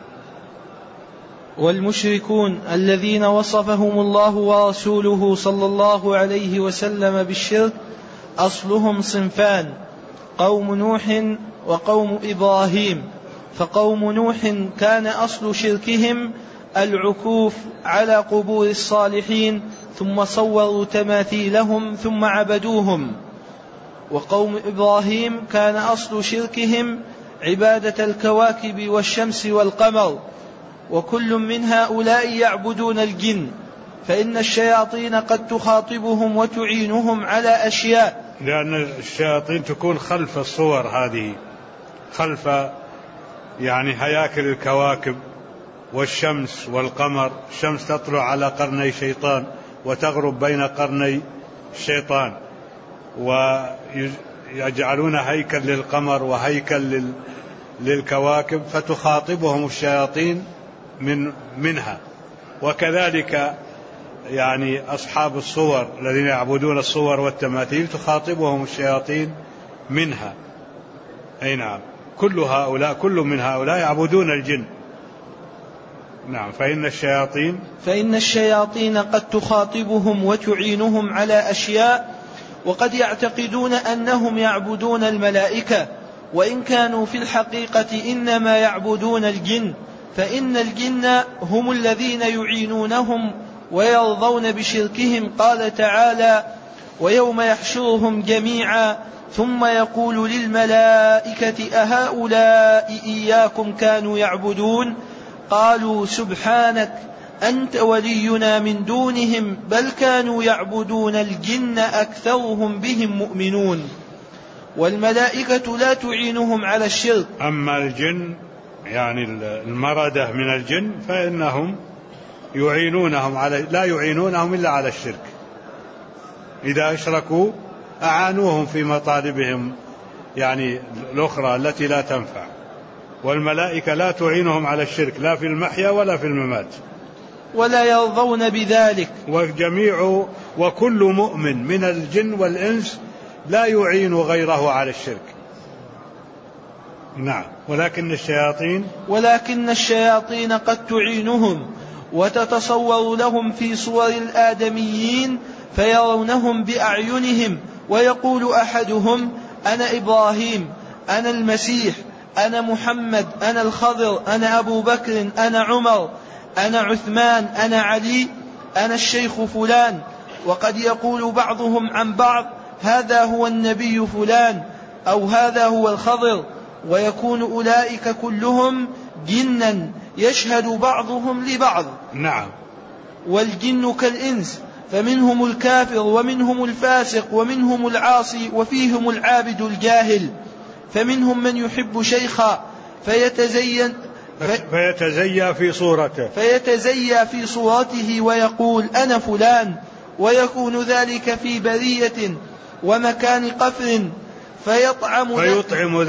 والمشركون الذين وصفهم الله ورسوله صلى الله عليه وسلم بالشرك أصلهم صنفان: قوم نوح وقوم إبراهيم. فقوم نوح كان أصل شركهم العكوف على قبور الصالحين ثم صوروا تماثيلهم ثم عبدوهم. وقوم إبراهيم كان أصل شركهم عبادة الكواكب والشمس والقمر، وكل من هؤلاء يعبدون الجن، فإن الشياطين قد تخاطبهم وتعينهم على أشياء، لأن الشياطين تكون خلف الصور هذه، خلف هياكل الكواكب والشمس والقمر. الشمس تطلع على قرني شيطان وتغرب بين قرني الشيطان، ويجعلون هيكل للقمر وهيكل للكواكب، فتخاطبهم الشياطين منها. وكذلك أصحاب الصور الذين يعبدون الصور والتماثيل تخاطبهم الشياطين منها. أي نعم، كل من هؤلاء يعبدون الجن. نعم. فإن الشياطين قد تخاطبهم وتعينهم على أشياء، وقد يعتقدون أنهم يعبدون الملائكة، وإن كانوا في الحقيقة إنما يعبدون الجن، فإن الجن هم الذين يعينونهم ويرضون بشركهم. قال تعالى: ويوم يحشرهم جميعا ثم يقول للملائكة أهؤلاء إياكم كانوا يعبدون؟ قالوا سبحانك أنت ولينا من دونهم بل كانوا يعبدون الجن أكثرهم بهم مؤمنون. والملائكة لا تعينهم على الشرك. أما الجن المردة من الجن فإنهم يعينونهم لا يعينونهم إلا على الشرك. إذا أشركوا أعانوهم في مطالبهم الأخرى التي لا تنفع. والملائكة لا تعينهم على الشرك لا في المحيا ولا في الممات، ولا يرضون بذلك. وكل مؤمن من الجن والإنس لا يعين غيره على الشرك. نعم. ولكن الشياطين قد تعينهم وتتصور لهم في صور الآدميين فيرونهم بأعينهم، ويقول أحدهم: أنا إبراهيم، أنا المسيح، أنا محمد، أنا الخضر، أنا أبو بكر، أنا عمر، أنا عثمان، أنا علي، أنا الشيخ فلان. وقد يقول بعضهم عن بعض: هذا هو النبي فلان، أو هذا هو الخضر. ويكون أولئك كلهم جنا يشهد بعضهم لبعض. نعم. والجن كالإنس فمنهم الكافر ومنهم الفاسق ومنهم العاصي وفيهم العابد الجاهل. فمنهم من يحب شيخا فيتزيى في صورته ويقول أنا فلان، ويكون ذلك في برية ومكان قفر، فيطعم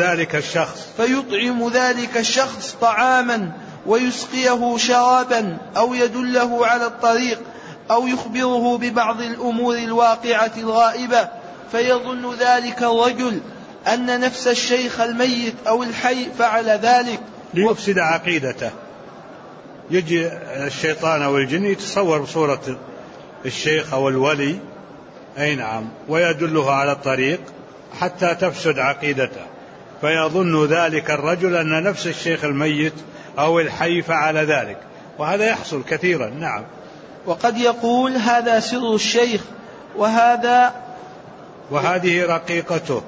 ذلك الشخص طعاما ويسقيه شرابا أو يدله على الطريق أو يخبره ببعض الأمور الواقعة الغائبة، فيظن ذلك الرجل أن نفس الشيخ الميت أو الحي فعل ذلك ليفسد عقيدته. يجي الشيطان أو الجن يتصور بصورة الشيخ أو الولي، أي نعم، ويدله على الطريق حتى تفسد عقيدته، فيظن ذلك الرجل أن نفس الشيخ الميت أو الحي فعل ذلك، وهذا يحصل كثيرا. نعم. وقد يقول هذا سر الشيخ وهذه رقيقته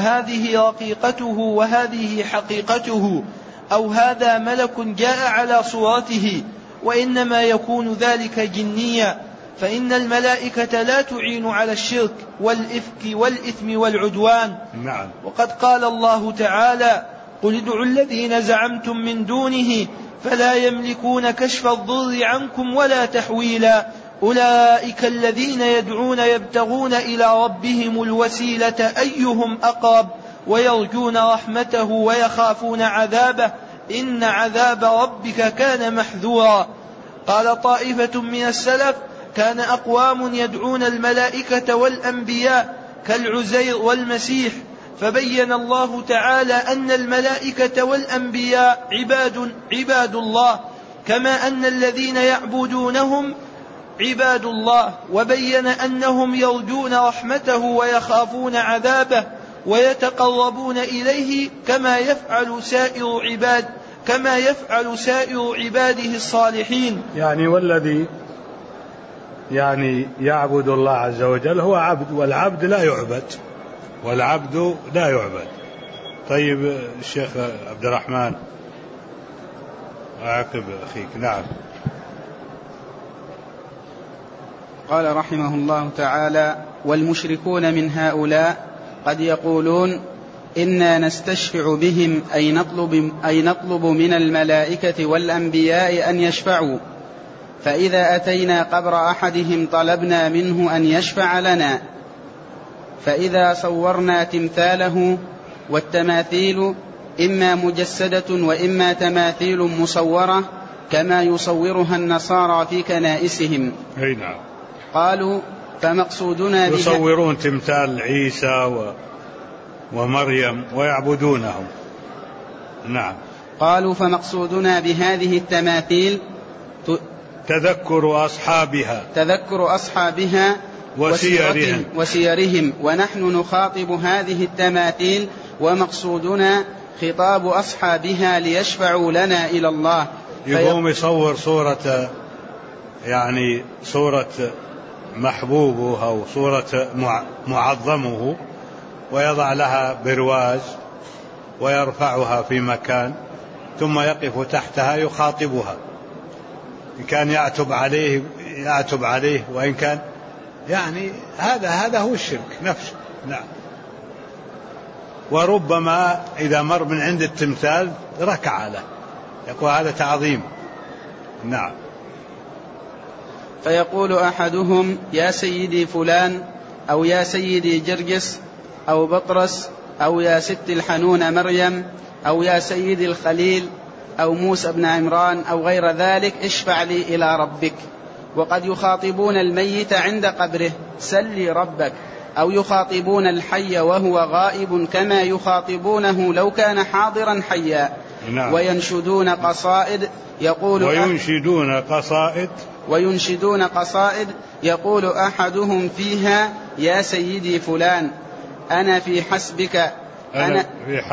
وهذه حقيقته، أو هذا ملك جاء على صورته، وإنما يكون ذلك جنيا، فإن الملائكة لا تعين على الشرك والإفك والإثم والعدوان. نعم. وقد قال الله تعالى قل ادعوا الذين زعمتم من دونه فلا يملكون كشف الضر عنكم ولا تحويلا أولئك الذين يدعون يبتغون إلى ربهم الوسيلة أيهم أقرب ويرجون رحمته ويخافون عذابه إن عذاب ربك كان محذورا. قال طائفة من السلف كان أقوام يدعون الملائكة والأنبياء كالعزير والمسيح، فبين الله تعالى أن الملائكة والأنبياء عباد الله كما أن الذين يعبدونهم عباد الله، وبين أنهم يرجون رحمته ويخافون عذابه ويتقربون إليه كما يفعل سائر عباده الصالحين. يعني والذي يعبد الله عز وجل هو عبد، والعبد لا يعبد. طيب الشيخ عبد الرحمن عاقب أخيك. نعم. قال رحمه الله تعالى والمشركون من هؤلاء قد يقولون إنا نستشفع بهم أي نطلب من الملائكة والأنبياء أن يشفعوا، فإذا أتينا قبر أحدهم طلبنا منه أن يشفع لنا، فإذا صورنا تمثاله، والتماثيل إما مجسدة وإما تماثيل مصورة كما يصورها النصارى في كنائسهم. نعم. قالوا فمقصودنا يصورون تمثال عيسى ومريم ويعبدونهم. نعم. قالوا فمقصودنا بهذه التماثيل تذكر أصحابها وسيرهم، ونحن نخاطب هذه التماثيل ومقصودنا خطاب أصحابها ليشفعوا لنا إلى الله. يقوم يصور صورة محبوبه أو صورة معظمه ويضع لها برواز ويرفعها في مكان ثم يقف تحتها يخاطبها، إن كان يعتب عليه وإن كان هذا هو الشرك نفسه. نعم. وربما إذا مر من عند التمثال ركع له، يقول هذا تعظيم. نعم. فيقول أحدهم يا سيدي فلان، أو يا سيدي جرجس، أو بطرس، أو يا ست الحنون مريم، أو يا سيدي الخليل، أو موسى بن عمران، أو غير ذلك، اشفع لي إلى ربك. وقد يخاطبون الميت عند قبره سل لي ربك، أو يخاطبون الحي وهو غائب كما يخاطبونه لو كان حاضرا حيا. نعم. وينشدون قصائد يقول أحدهم فيها يا سيدي فلان أنا في حسبك، أنا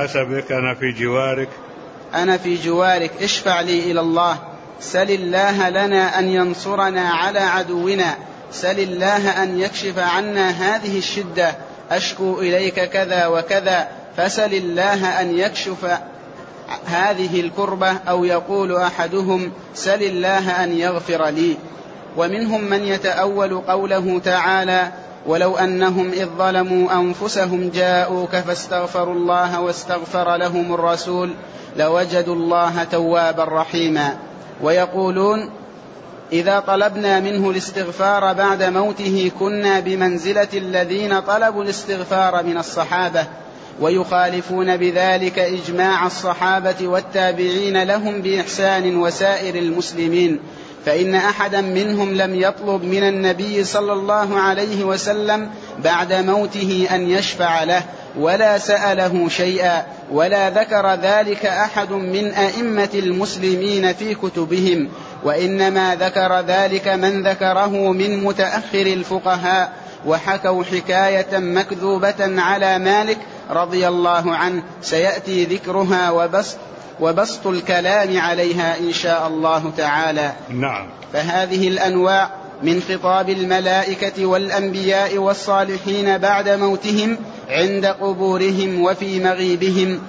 في جوارك اشفع لي إلى الله، سل الله لنا أن ينصرنا على عدونا، سل الله أن يكشف عنا هذه الشدة، أشكو إليك كذا وكذا، فسل الله أن يكشف هذه الكربة. أو يقول أحدهم سل الله أن يغفر لي. ومنهم من يتأول قوله تعالى: ولو أنهم إذ ظلموا أنفسهم جاءوك فاستغفروا الله واستغفر لهم الرسول لوجدوا الله توابا رحيما. ويقولون: إذا طلبنا منه الاستغفار بعد موته كنا بمنزلة الذين طلبوا الاستغفار من الصحابة، ويخالفون بذلك إجماع الصحابة والتابعين لهم بإحسان وسائر المسلمين، فإن أحدا منهم لم يطلب من النبي صلى الله عليه وسلم بعد موته أن يشفع له ولا سأله شيئا، ولا ذكر ذلك أحد من أئمة المسلمين في كتبهم، وإنما ذكر ذلك من ذكره من متأخر الفقهاء، وحكوا حكاية مكذوبة على مالك رضي الله عنه سيأتي ذكرها وبسط الكلام عليها إن شاء الله تعالى. نعم. فهذه الأنواع من خطاب الملائكة والأنبياء والصالحين بعد موتهم عند قبورهم وفي مغيبهم،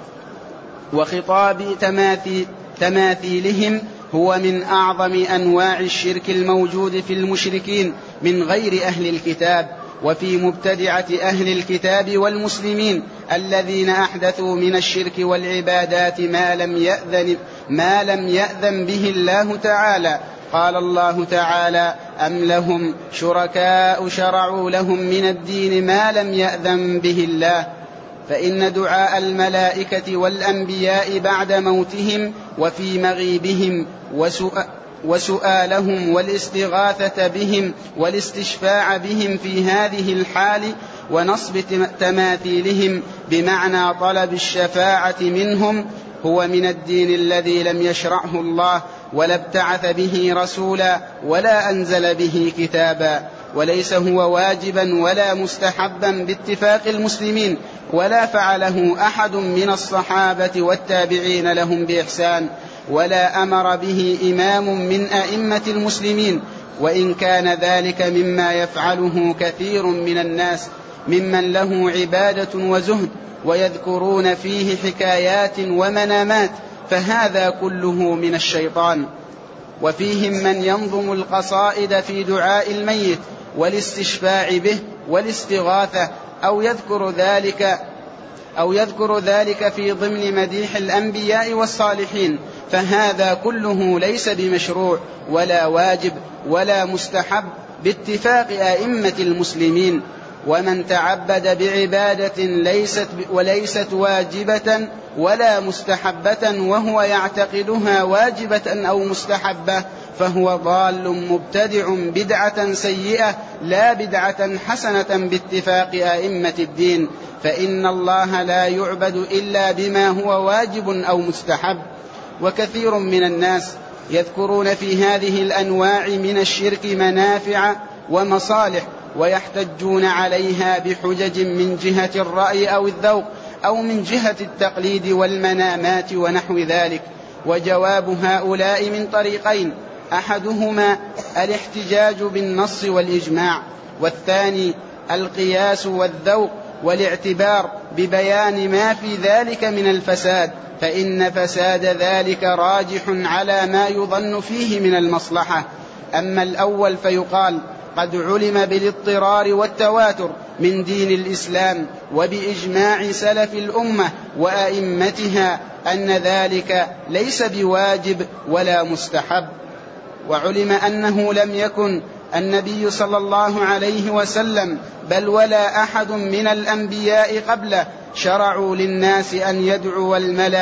وخطاب تماثيلهم هو من أعظم أنواع الشرك الموجود في المشركين من غير أهل الكتاب، وفي مبتدعة أهل الكتاب والمسلمين الذين أحدثوا من الشرك والعبادات ما لم يأذن به الله تعالى. قال الله تعالى: أم لهم شركاء شرعوا لهم من الدين ما لم يأذن به الله. فإن دعاء الملائكة والأنبياء بعد موتهم وفي مغيبهم وسؤالهم والاستغاثة بهم والاستشفاع بهم في هذه الحال ونصب تماثيلهم بمعنى طلب الشفاعة منهم هو من الدين الذي لم يشرعه الله ولا ابتعث به رسولا ولا أنزل به كتابا، وليس هو واجبا ولا مستحبا باتفاق المسلمين، ولا فعله أحد من الصحابة والتابعين لهم بإحسان، ولا أمر به إمام من أئمة المسلمين، وإن كان ذلك مما يفعله كثير من الناس ممن له عبادة وزهد ويذكرون فيه حكايات ومنامات، فهذا كله من الشيطان. وفيهم من ينظم القصائد في دعاء الميت والاستشفاع به والاستغاثة أو يذكر ذلك في ضمن مديح الأنبياء والصالحين، فهذا كله ليس بمشروع ولا واجب ولا مستحب باتفاق أئمة المسلمين. ومن تعبد بعبادة وليست واجبة ولا مستحبة وهو يعتقدها واجبة أو مستحبة فهو ضال مبتدع بدعة سيئة لا بدعة حسنة باتفاق أئمة الدين، فإن الله لا يعبد إلا بما هو واجب أو مستحب. وكثير من الناس يذكرون في هذه الأنواع من الشرك منافع ومصالح ويحتجون عليها بحجج من جهة الرأي أو الذوق أو من جهة التقليد والمنامات ونحو ذلك. وجواب هؤلاء من طريقين: أحدهما الاحتجاج بالنص والإجماع، والثاني القياس والذوق والاعتبار ببيان ما في ذلك من الفساد، فإن فساد ذلك راجح على ما يظن فيه من المصلحة. أما الأول فيقال: قد علم بالاضطرار والتواتر من دين الإسلام وبإجماع سلف الأمة وأئمتها أن ذلك ليس بواجب ولا مستحب. وعلم أنه لم يكن النبي صلى الله عليه وسلم بل ولا أحد من الأنبياء قبله شرعوا للناس أن يدعوا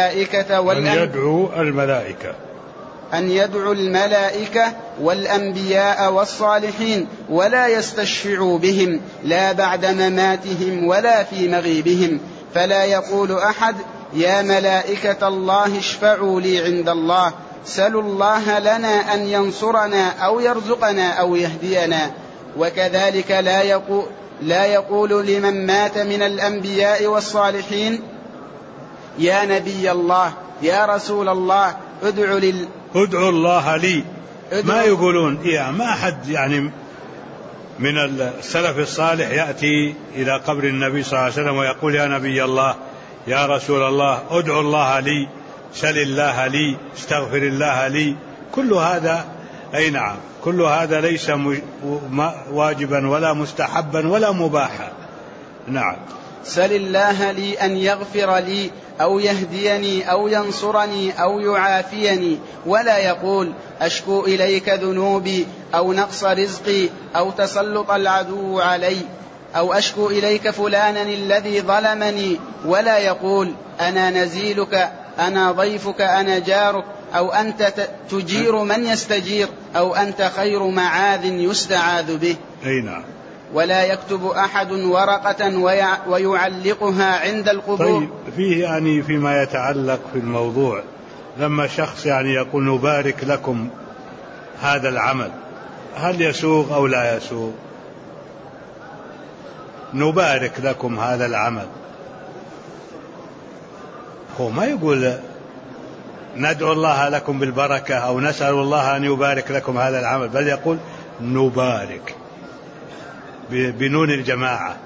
الملائكة والأنبياء والصالحين ولا يستشفعوا بهم لا بعد مماتهم ولا في مغيبهم، فلا يقول أحد: يا ملائكة الله اشفعوا لي عند الله، سلوا الله لنا أن ينصرنا أو يرزقنا أو يهدينا. وكذلك لا يقول لمن مات من الأنبياء والصالحين: يا نبي الله، يا رسول الله، ادعوا الله لي. ما يقولون ما أحد من السلف الصالح يأتي إلى قبر النبي صلى الله عليه وسلم ويقول: يا نبي الله، يا رسول الله، ادعوا الله لي، سل الله لي، استغفر الله لي. كل هذا أي نعم، كل هذا ليس واجبا ولا مستحبا ولا مباحا. نعم. سل الله لي أن يغفر لي أو يهديني أو ينصرني أو يعافيني، ولا يقول أشكو إليك ذنوبي أو نقص رزقي أو تسلط العدو علي أو أشكو إليك فلانا الذي ظلمني، ولا يقول أنا نزيلك أنا ضيفك أنا جارك أو أنت تجير من يستجير أو أنت خير معاذ يستعاذ به. أي نعم. ولا يكتب أحد ورقة ويعلقها عند القبور. طيب، فيه يعني فيما يتعلق في الموضوع، لما شخص يعني يقول نبارك لكم هذا العمل، هل يسوغ أو لا يسوغ؟ نبارك لكم هذا العمل، هو ما يقول ندعو الله لكم بالبركة أو نسأل الله أن يبارك لكم هذا العمل، بل يقول نبارك بنون الجماعة.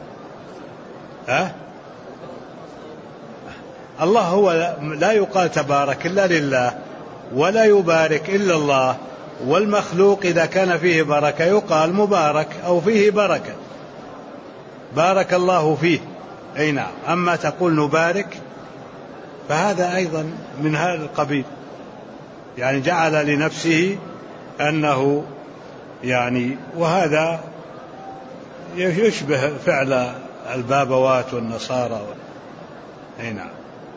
الله هو لا يقال تبارك إلا لله، ولا يبارك إلا الله، والمخلوق إذا كان فيه بركة يقال مبارك أو فيه بركة، بارك الله فيه. أي نعم. أما تقول نبارك فهذا أيضا من هذا القبيل، يعني جعل لنفسه أنه يعني، وهذا يشبه فعل البابوات والنصارى. أي نعم.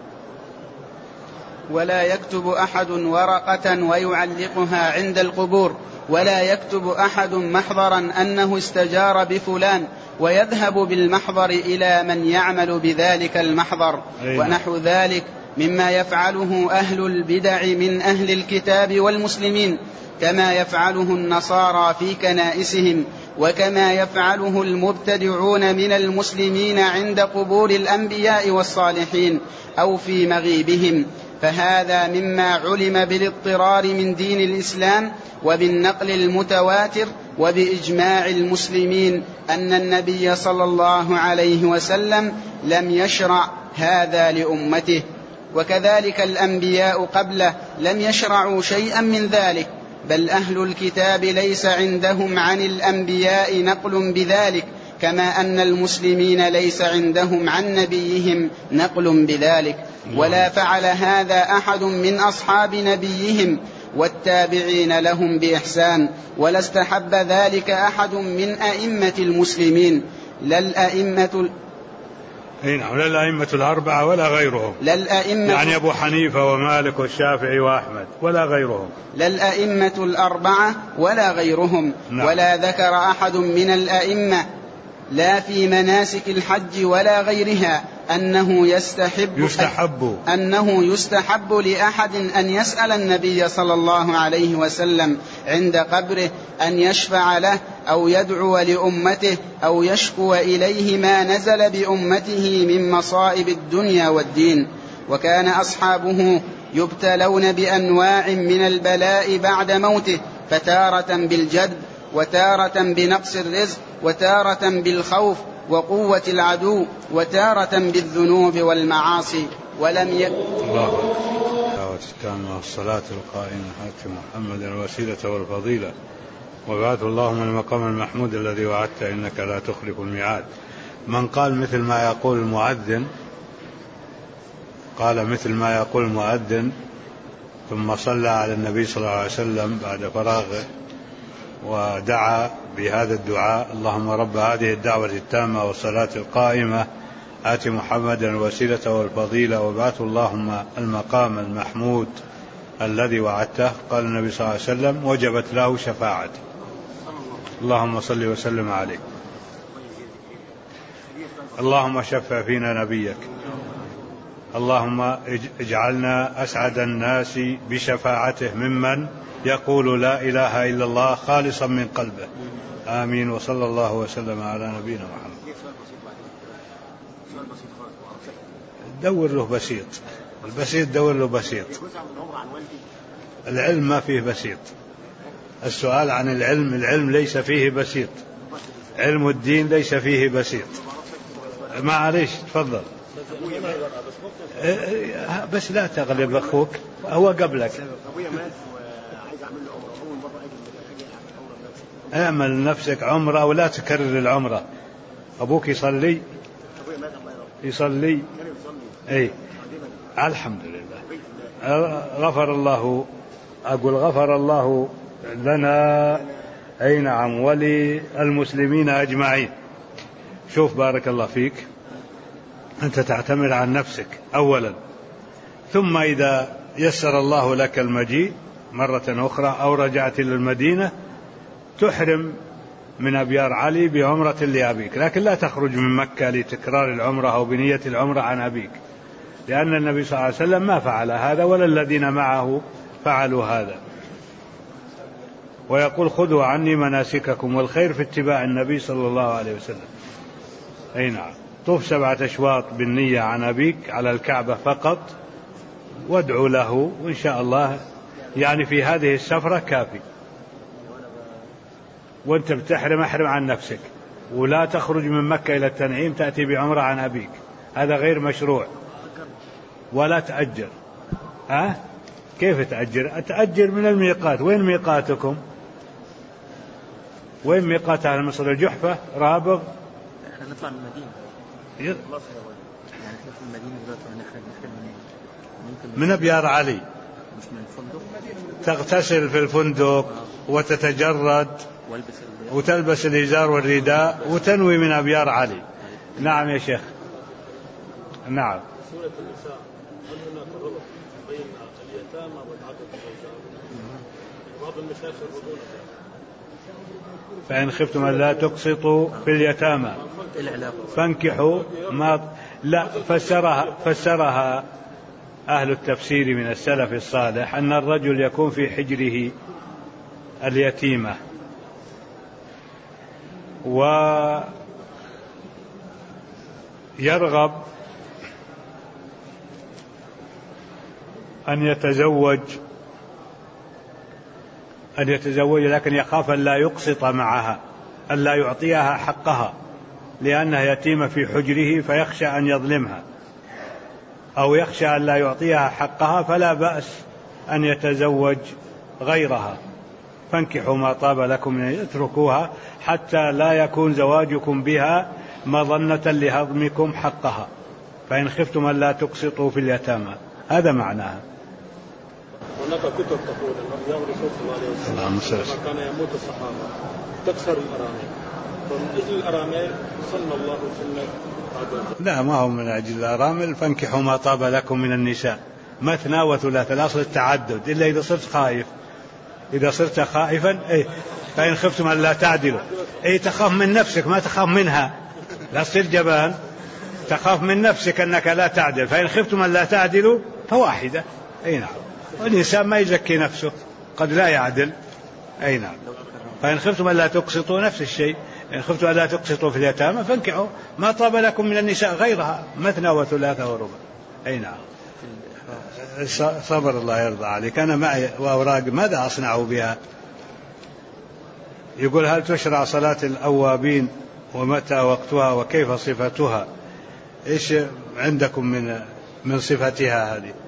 ولا يكتب أحد ورقة ويعلقها عند القبور، ولا يكتب أحد محضرا أنه استجار بفلان ويذهب بالمحضر إلى من يعمل بذلك المحضر. ونحو ذلك مما يفعله أهل البدع من أهل الكتاب والمسلمين، كما يفعله النصارى في كنائسهم، وكما يفعله المبتدعون من المسلمين عند قبور الأنبياء والصالحين أو في مغيبهم. فهذا مما علم بالاضطرار من دين الإسلام وبالنقل المتواتر وبإجماع المسلمين أن النبي صلى الله عليه وسلم لم يشرع هذا لأمته، وكذلك الأنبياء قبله لم يشرعوا شيئا من ذلك، بل أهل الكتاب ليس عندهم عن الأنبياء نقل بذلك، كما أن المسلمين ليس عندهم عن نبيهم نقل بذلك. ولا فعل هذا أحد من أصحاب نبيهم والتابعين لهم بإحسان، ولا استحب ذلك أحد من أئمة المسلمين، لا الأئمة الأربعة ولا غيرهم، يعني أبو حنيفة ومالك والشافعي وأحمد ولا غيرهم، لا الأئمة الأربعة ولا غيرهم. نعم. ولا ذكر أحد من الأئمة لا في مناسك الحج ولا غيرها أنه يستحب لأحد أن يسأل النبي صلى الله عليه وسلم عند قبره أن يشفع له أو يدعو لأمته أو يشكو إليه ما نزل بأمته من مصائب الدنيا والدين. وكان أصحابه يبتلون بأنواع من البلاء بعد موته، فتارة بالجد، وتارة بنقص الرزق، وتارة بالخوف وقوة العدو، وتارة بالذنوب والمعاصي. ولم الله والصلاة القائمة آت محمد الوسيلة والفضيلة وبعث اللهم المقام المحمود الذي وعدت إنك لا تخلف الميعاد. من قال مثل ما يقول المؤذن ثم صلى على النبي صلى الله عليه وسلم بعد فراغه ودعا بهذا الدعاء: اللهم رب هذه الدعوة التامة والصلاة القائمة آت محمدا الوسيلة والفضيلة وبعث اللهم المقام المحمود الذي وعدته، قال النبي صلى الله عليه وسلم: وجبت له شفاعتي. اللهم صل وسلم عليه. اللهم شفع فينا نبيك، اللهم اجعلنا أسعد الناس بشفاعته ممن يقول لا إله إلا الله خالصا من قلبه. آمين. وصلى الله وسلم على نبينا محمد. دور له بسيط، البسيط دور له بسيط. العلم ما فيه بسيط، السؤال عن العلم ليس فيه بسيط، علم الدين ليس فيه بسيط. معليش تفضل، بس لا تغلب أخوك، هو قبلك. اعمل نفسك عمرة ولا تكرر العمرة. أبوك يصلي أي الحمد لله. غفر الله، أقول غفر الله لنا أي نعم وللمسلمين أجمعين. شوف بارك الله فيك، أنت تعتمد عن نفسك أولا، ثم إذا يسر الله لك المجيء مرة أخرى أو رجعت إلى المدينة تحرم من أبيار علي بعمرة لأبيك، لكن لا تخرج من مكة لتكرار العمرة أو بنية العمرة عن أبيك، لأن النبي صلى الله عليه وسلم ما فعل هذا ولا الذين معه فعلوا هذا. ويقول خذوا عني مناسككم، والخير في اتباع النبي صلى الله عليه وسلم. أي نعم. طوف 7 أشواط بالنية عن أبيك على الكعبة فقط، وادعوا له وإن شاء الله يعني في هذه السفرة كافي. وانت بتحرم احرم عن نفسك، ولا تخرج من مكة إلى التنعيم تأتي بعمرة عن أبيك، هذا غير مشروع. ولا تأجر. كيف تأجر؟ تأجر من الميقات. وين ميقاتكم؟ وين ميقات أهل مصر؟ الجحفة، رابغ؟ احنا نطلع من المدينة يعني نطلع من المدينة دلوقتي من أبيار علي، مش من الفندق. تغتسل في الفندق وتتجرد وتلبس الإزار والرداء وتنوي من أبيار علي. نعم يا شيخ. نعم. سورة النساء، هل هناك ربط بين اليتامى والعدد الزوجات؟ بعض المشايخ يقولون فإن خفتم أن لا تقسطوا في اليتامى فانكحوا ما لا فسرها أهل التفسير من السلف الصالح أن الرجل يكون في حجره اليتيمة ويرغب أن يتزوج لكن يخاف أن لا يقسط معها، أن لا يعطيها حقها لأنها يتيمة في حجره، فيخشى أن يظلمها أو يخشى أن لا يعطيها حقها، فلا بأس أن يتزوج غيرها. فانكحوا ما طاب لكم من، اتركوها حتى لا يكون زواجكم بها مظنة لهضمكم حقها. فإن خفتم أن لا تقسطوا في اليتامى، هذا معناها. هناك كتب تقول أن أيام الرسول صلى الله عليه وسلم لما كان يموت الصحابة تكسر الأرامل، فمن أجل الأرامل صلى الله سنة. لا، ما هو من أجل الأرامل. فانكحوا ما طاب لكم من النساء مثنى وثلاث، الأصل التعدد إلا إذا صرت خائف. إذا صرت خائفا فإن خفتم أن لا تعدلوا، تخاف من نفسك ما تخاف منها، لا تصير جبان، تخاف من نفسك أنك لا تعدل. فإن خفتم أن لا تعدلوا فواحدة. نعم. والإنسان ما يزكي نفسه، قد لا يعدل. نعم. فإن خفتم أن لا تقسطوا نفس الشيء، إن خفتم أن لا تقسطوا في اليتامى فانكحوا ما طاب لكم من النساء غيرها مثنى وثلاثة وربع. نعم. صبر الله يرضى عليك. أنا معي وأوراق ماذا أصنع بها؟ يقول هل تشرع صلاة الأوابين ومتى وقتها وكيف صفتها؟ إيش عندكم من صفتها هذه؟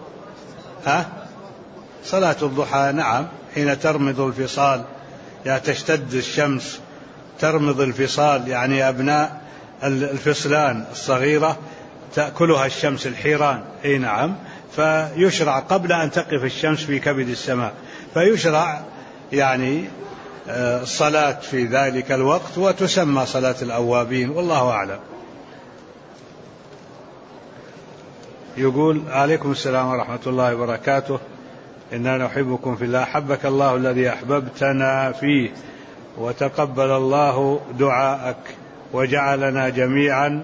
صلاة الضحى نعم، حين ترمض الفصال، يعني تشتد الشمس ترمض الفصال، يعني أبناء الفصلان الصغيرة تأكلها الشمس، الحيران. نعم. فيشرع قبل أن تقف الشمس في كبد السماء، فيشرع يعني الصلاة في ذلك الوقت، وتسمى صلاة الأوابين، والله أعلم. يقول عليكم السلام ورحمة الله وبركاته، إننا نحبكم في الله، حبك الله الذي أحببتنا فيه، وتقبل الله دعاءك، وجعلنا جميعا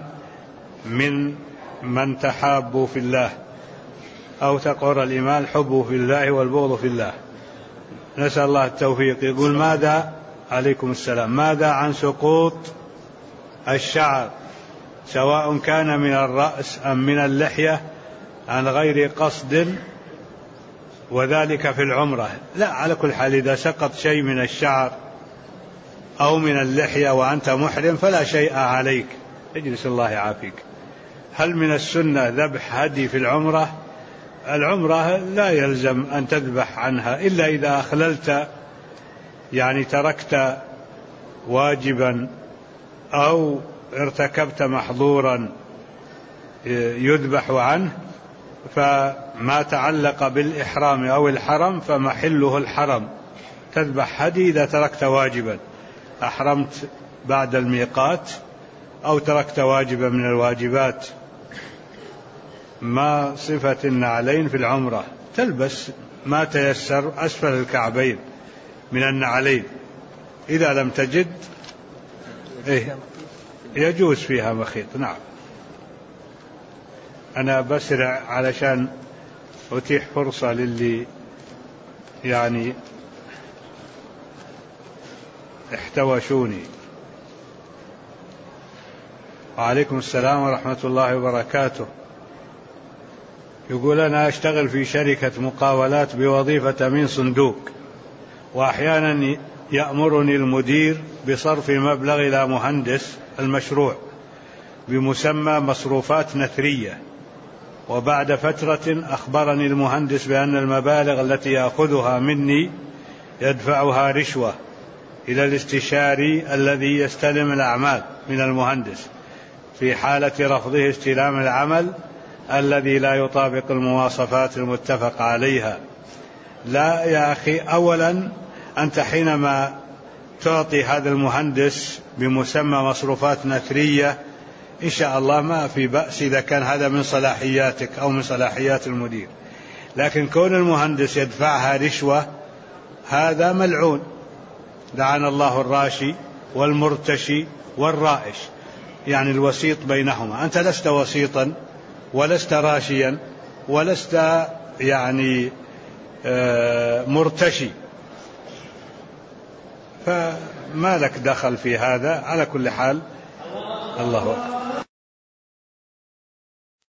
من تحابوا في الله، أو تقر الإيمان حبه في الله والبغض في الله. نسأل الله التوفيق. يقول ماذا عليكم السلام ماذا عن سقوط الشعر سواء كان من الرأس أم من اللحية عن غير قصد، وذلك في العمرة؟ لا، على كل حال إذا سقط شيء من الشعر أو من اللحية وأنت محرم فلا شيء عليك، اجلس الله يعافيك. هل من السنة ذبح هدي في العمرة؟ العمرة لا يلزم أن تذبح عنها إلا إذا أخللت، يعني تركت واجبا أو ارتكبت محظورا يذبح عنه، فما تعلق بالإحرام أو الحرم فمحله الحرم، تذبح هدي إذا تركت واجبا، أحرمت بعد الميقات أو تركت واجبا من الواجبات. ما صفة النعلين في العمرة؟ تلبس ما تيسر أسفل الكعبين من النعلين، إذا لم تجد يجوز فيها مخيط. نعم. أنا بسرع علشان أتيح فرصة للي يعني احتوشوني. وعليكم السلام ورحمة الله وبركاته. يقول أنا أشتغل في شركة مقاولات بوظيفة أمين صندوق، وأحيانا يأمرني المدير بصرف مبلغ إلى مهندس المشروع بمسمى مصروفات نثرية، وبعد فترة أخبرني المهندس بأن المبالغ التي يأخذها مني يدفعها رشوة إلى الاستشاري الذي يستلم الأعمال من المهندس في حالة رفضه استلام العمل الذي لا يطابق المواصفات المتفق عليها. لا يا أخي، أولا أنت حينما تعطي هذا المهندس بمسمى مصروفات نثرية إن شاء الله ما في بأس إذا كان هذا من صلاحياتك أو من صلاحيات المدير، لكن كون المهندس يدفعها رشوة هذا ملعون، لعن الله الراشي والمرتشي والرائش، يعني الوسيط بينهما. أنت لست وسيطا ولست راشيا ولست يعني مرتشي، فما لك دخل في هذا. على كل حال الله أكبر.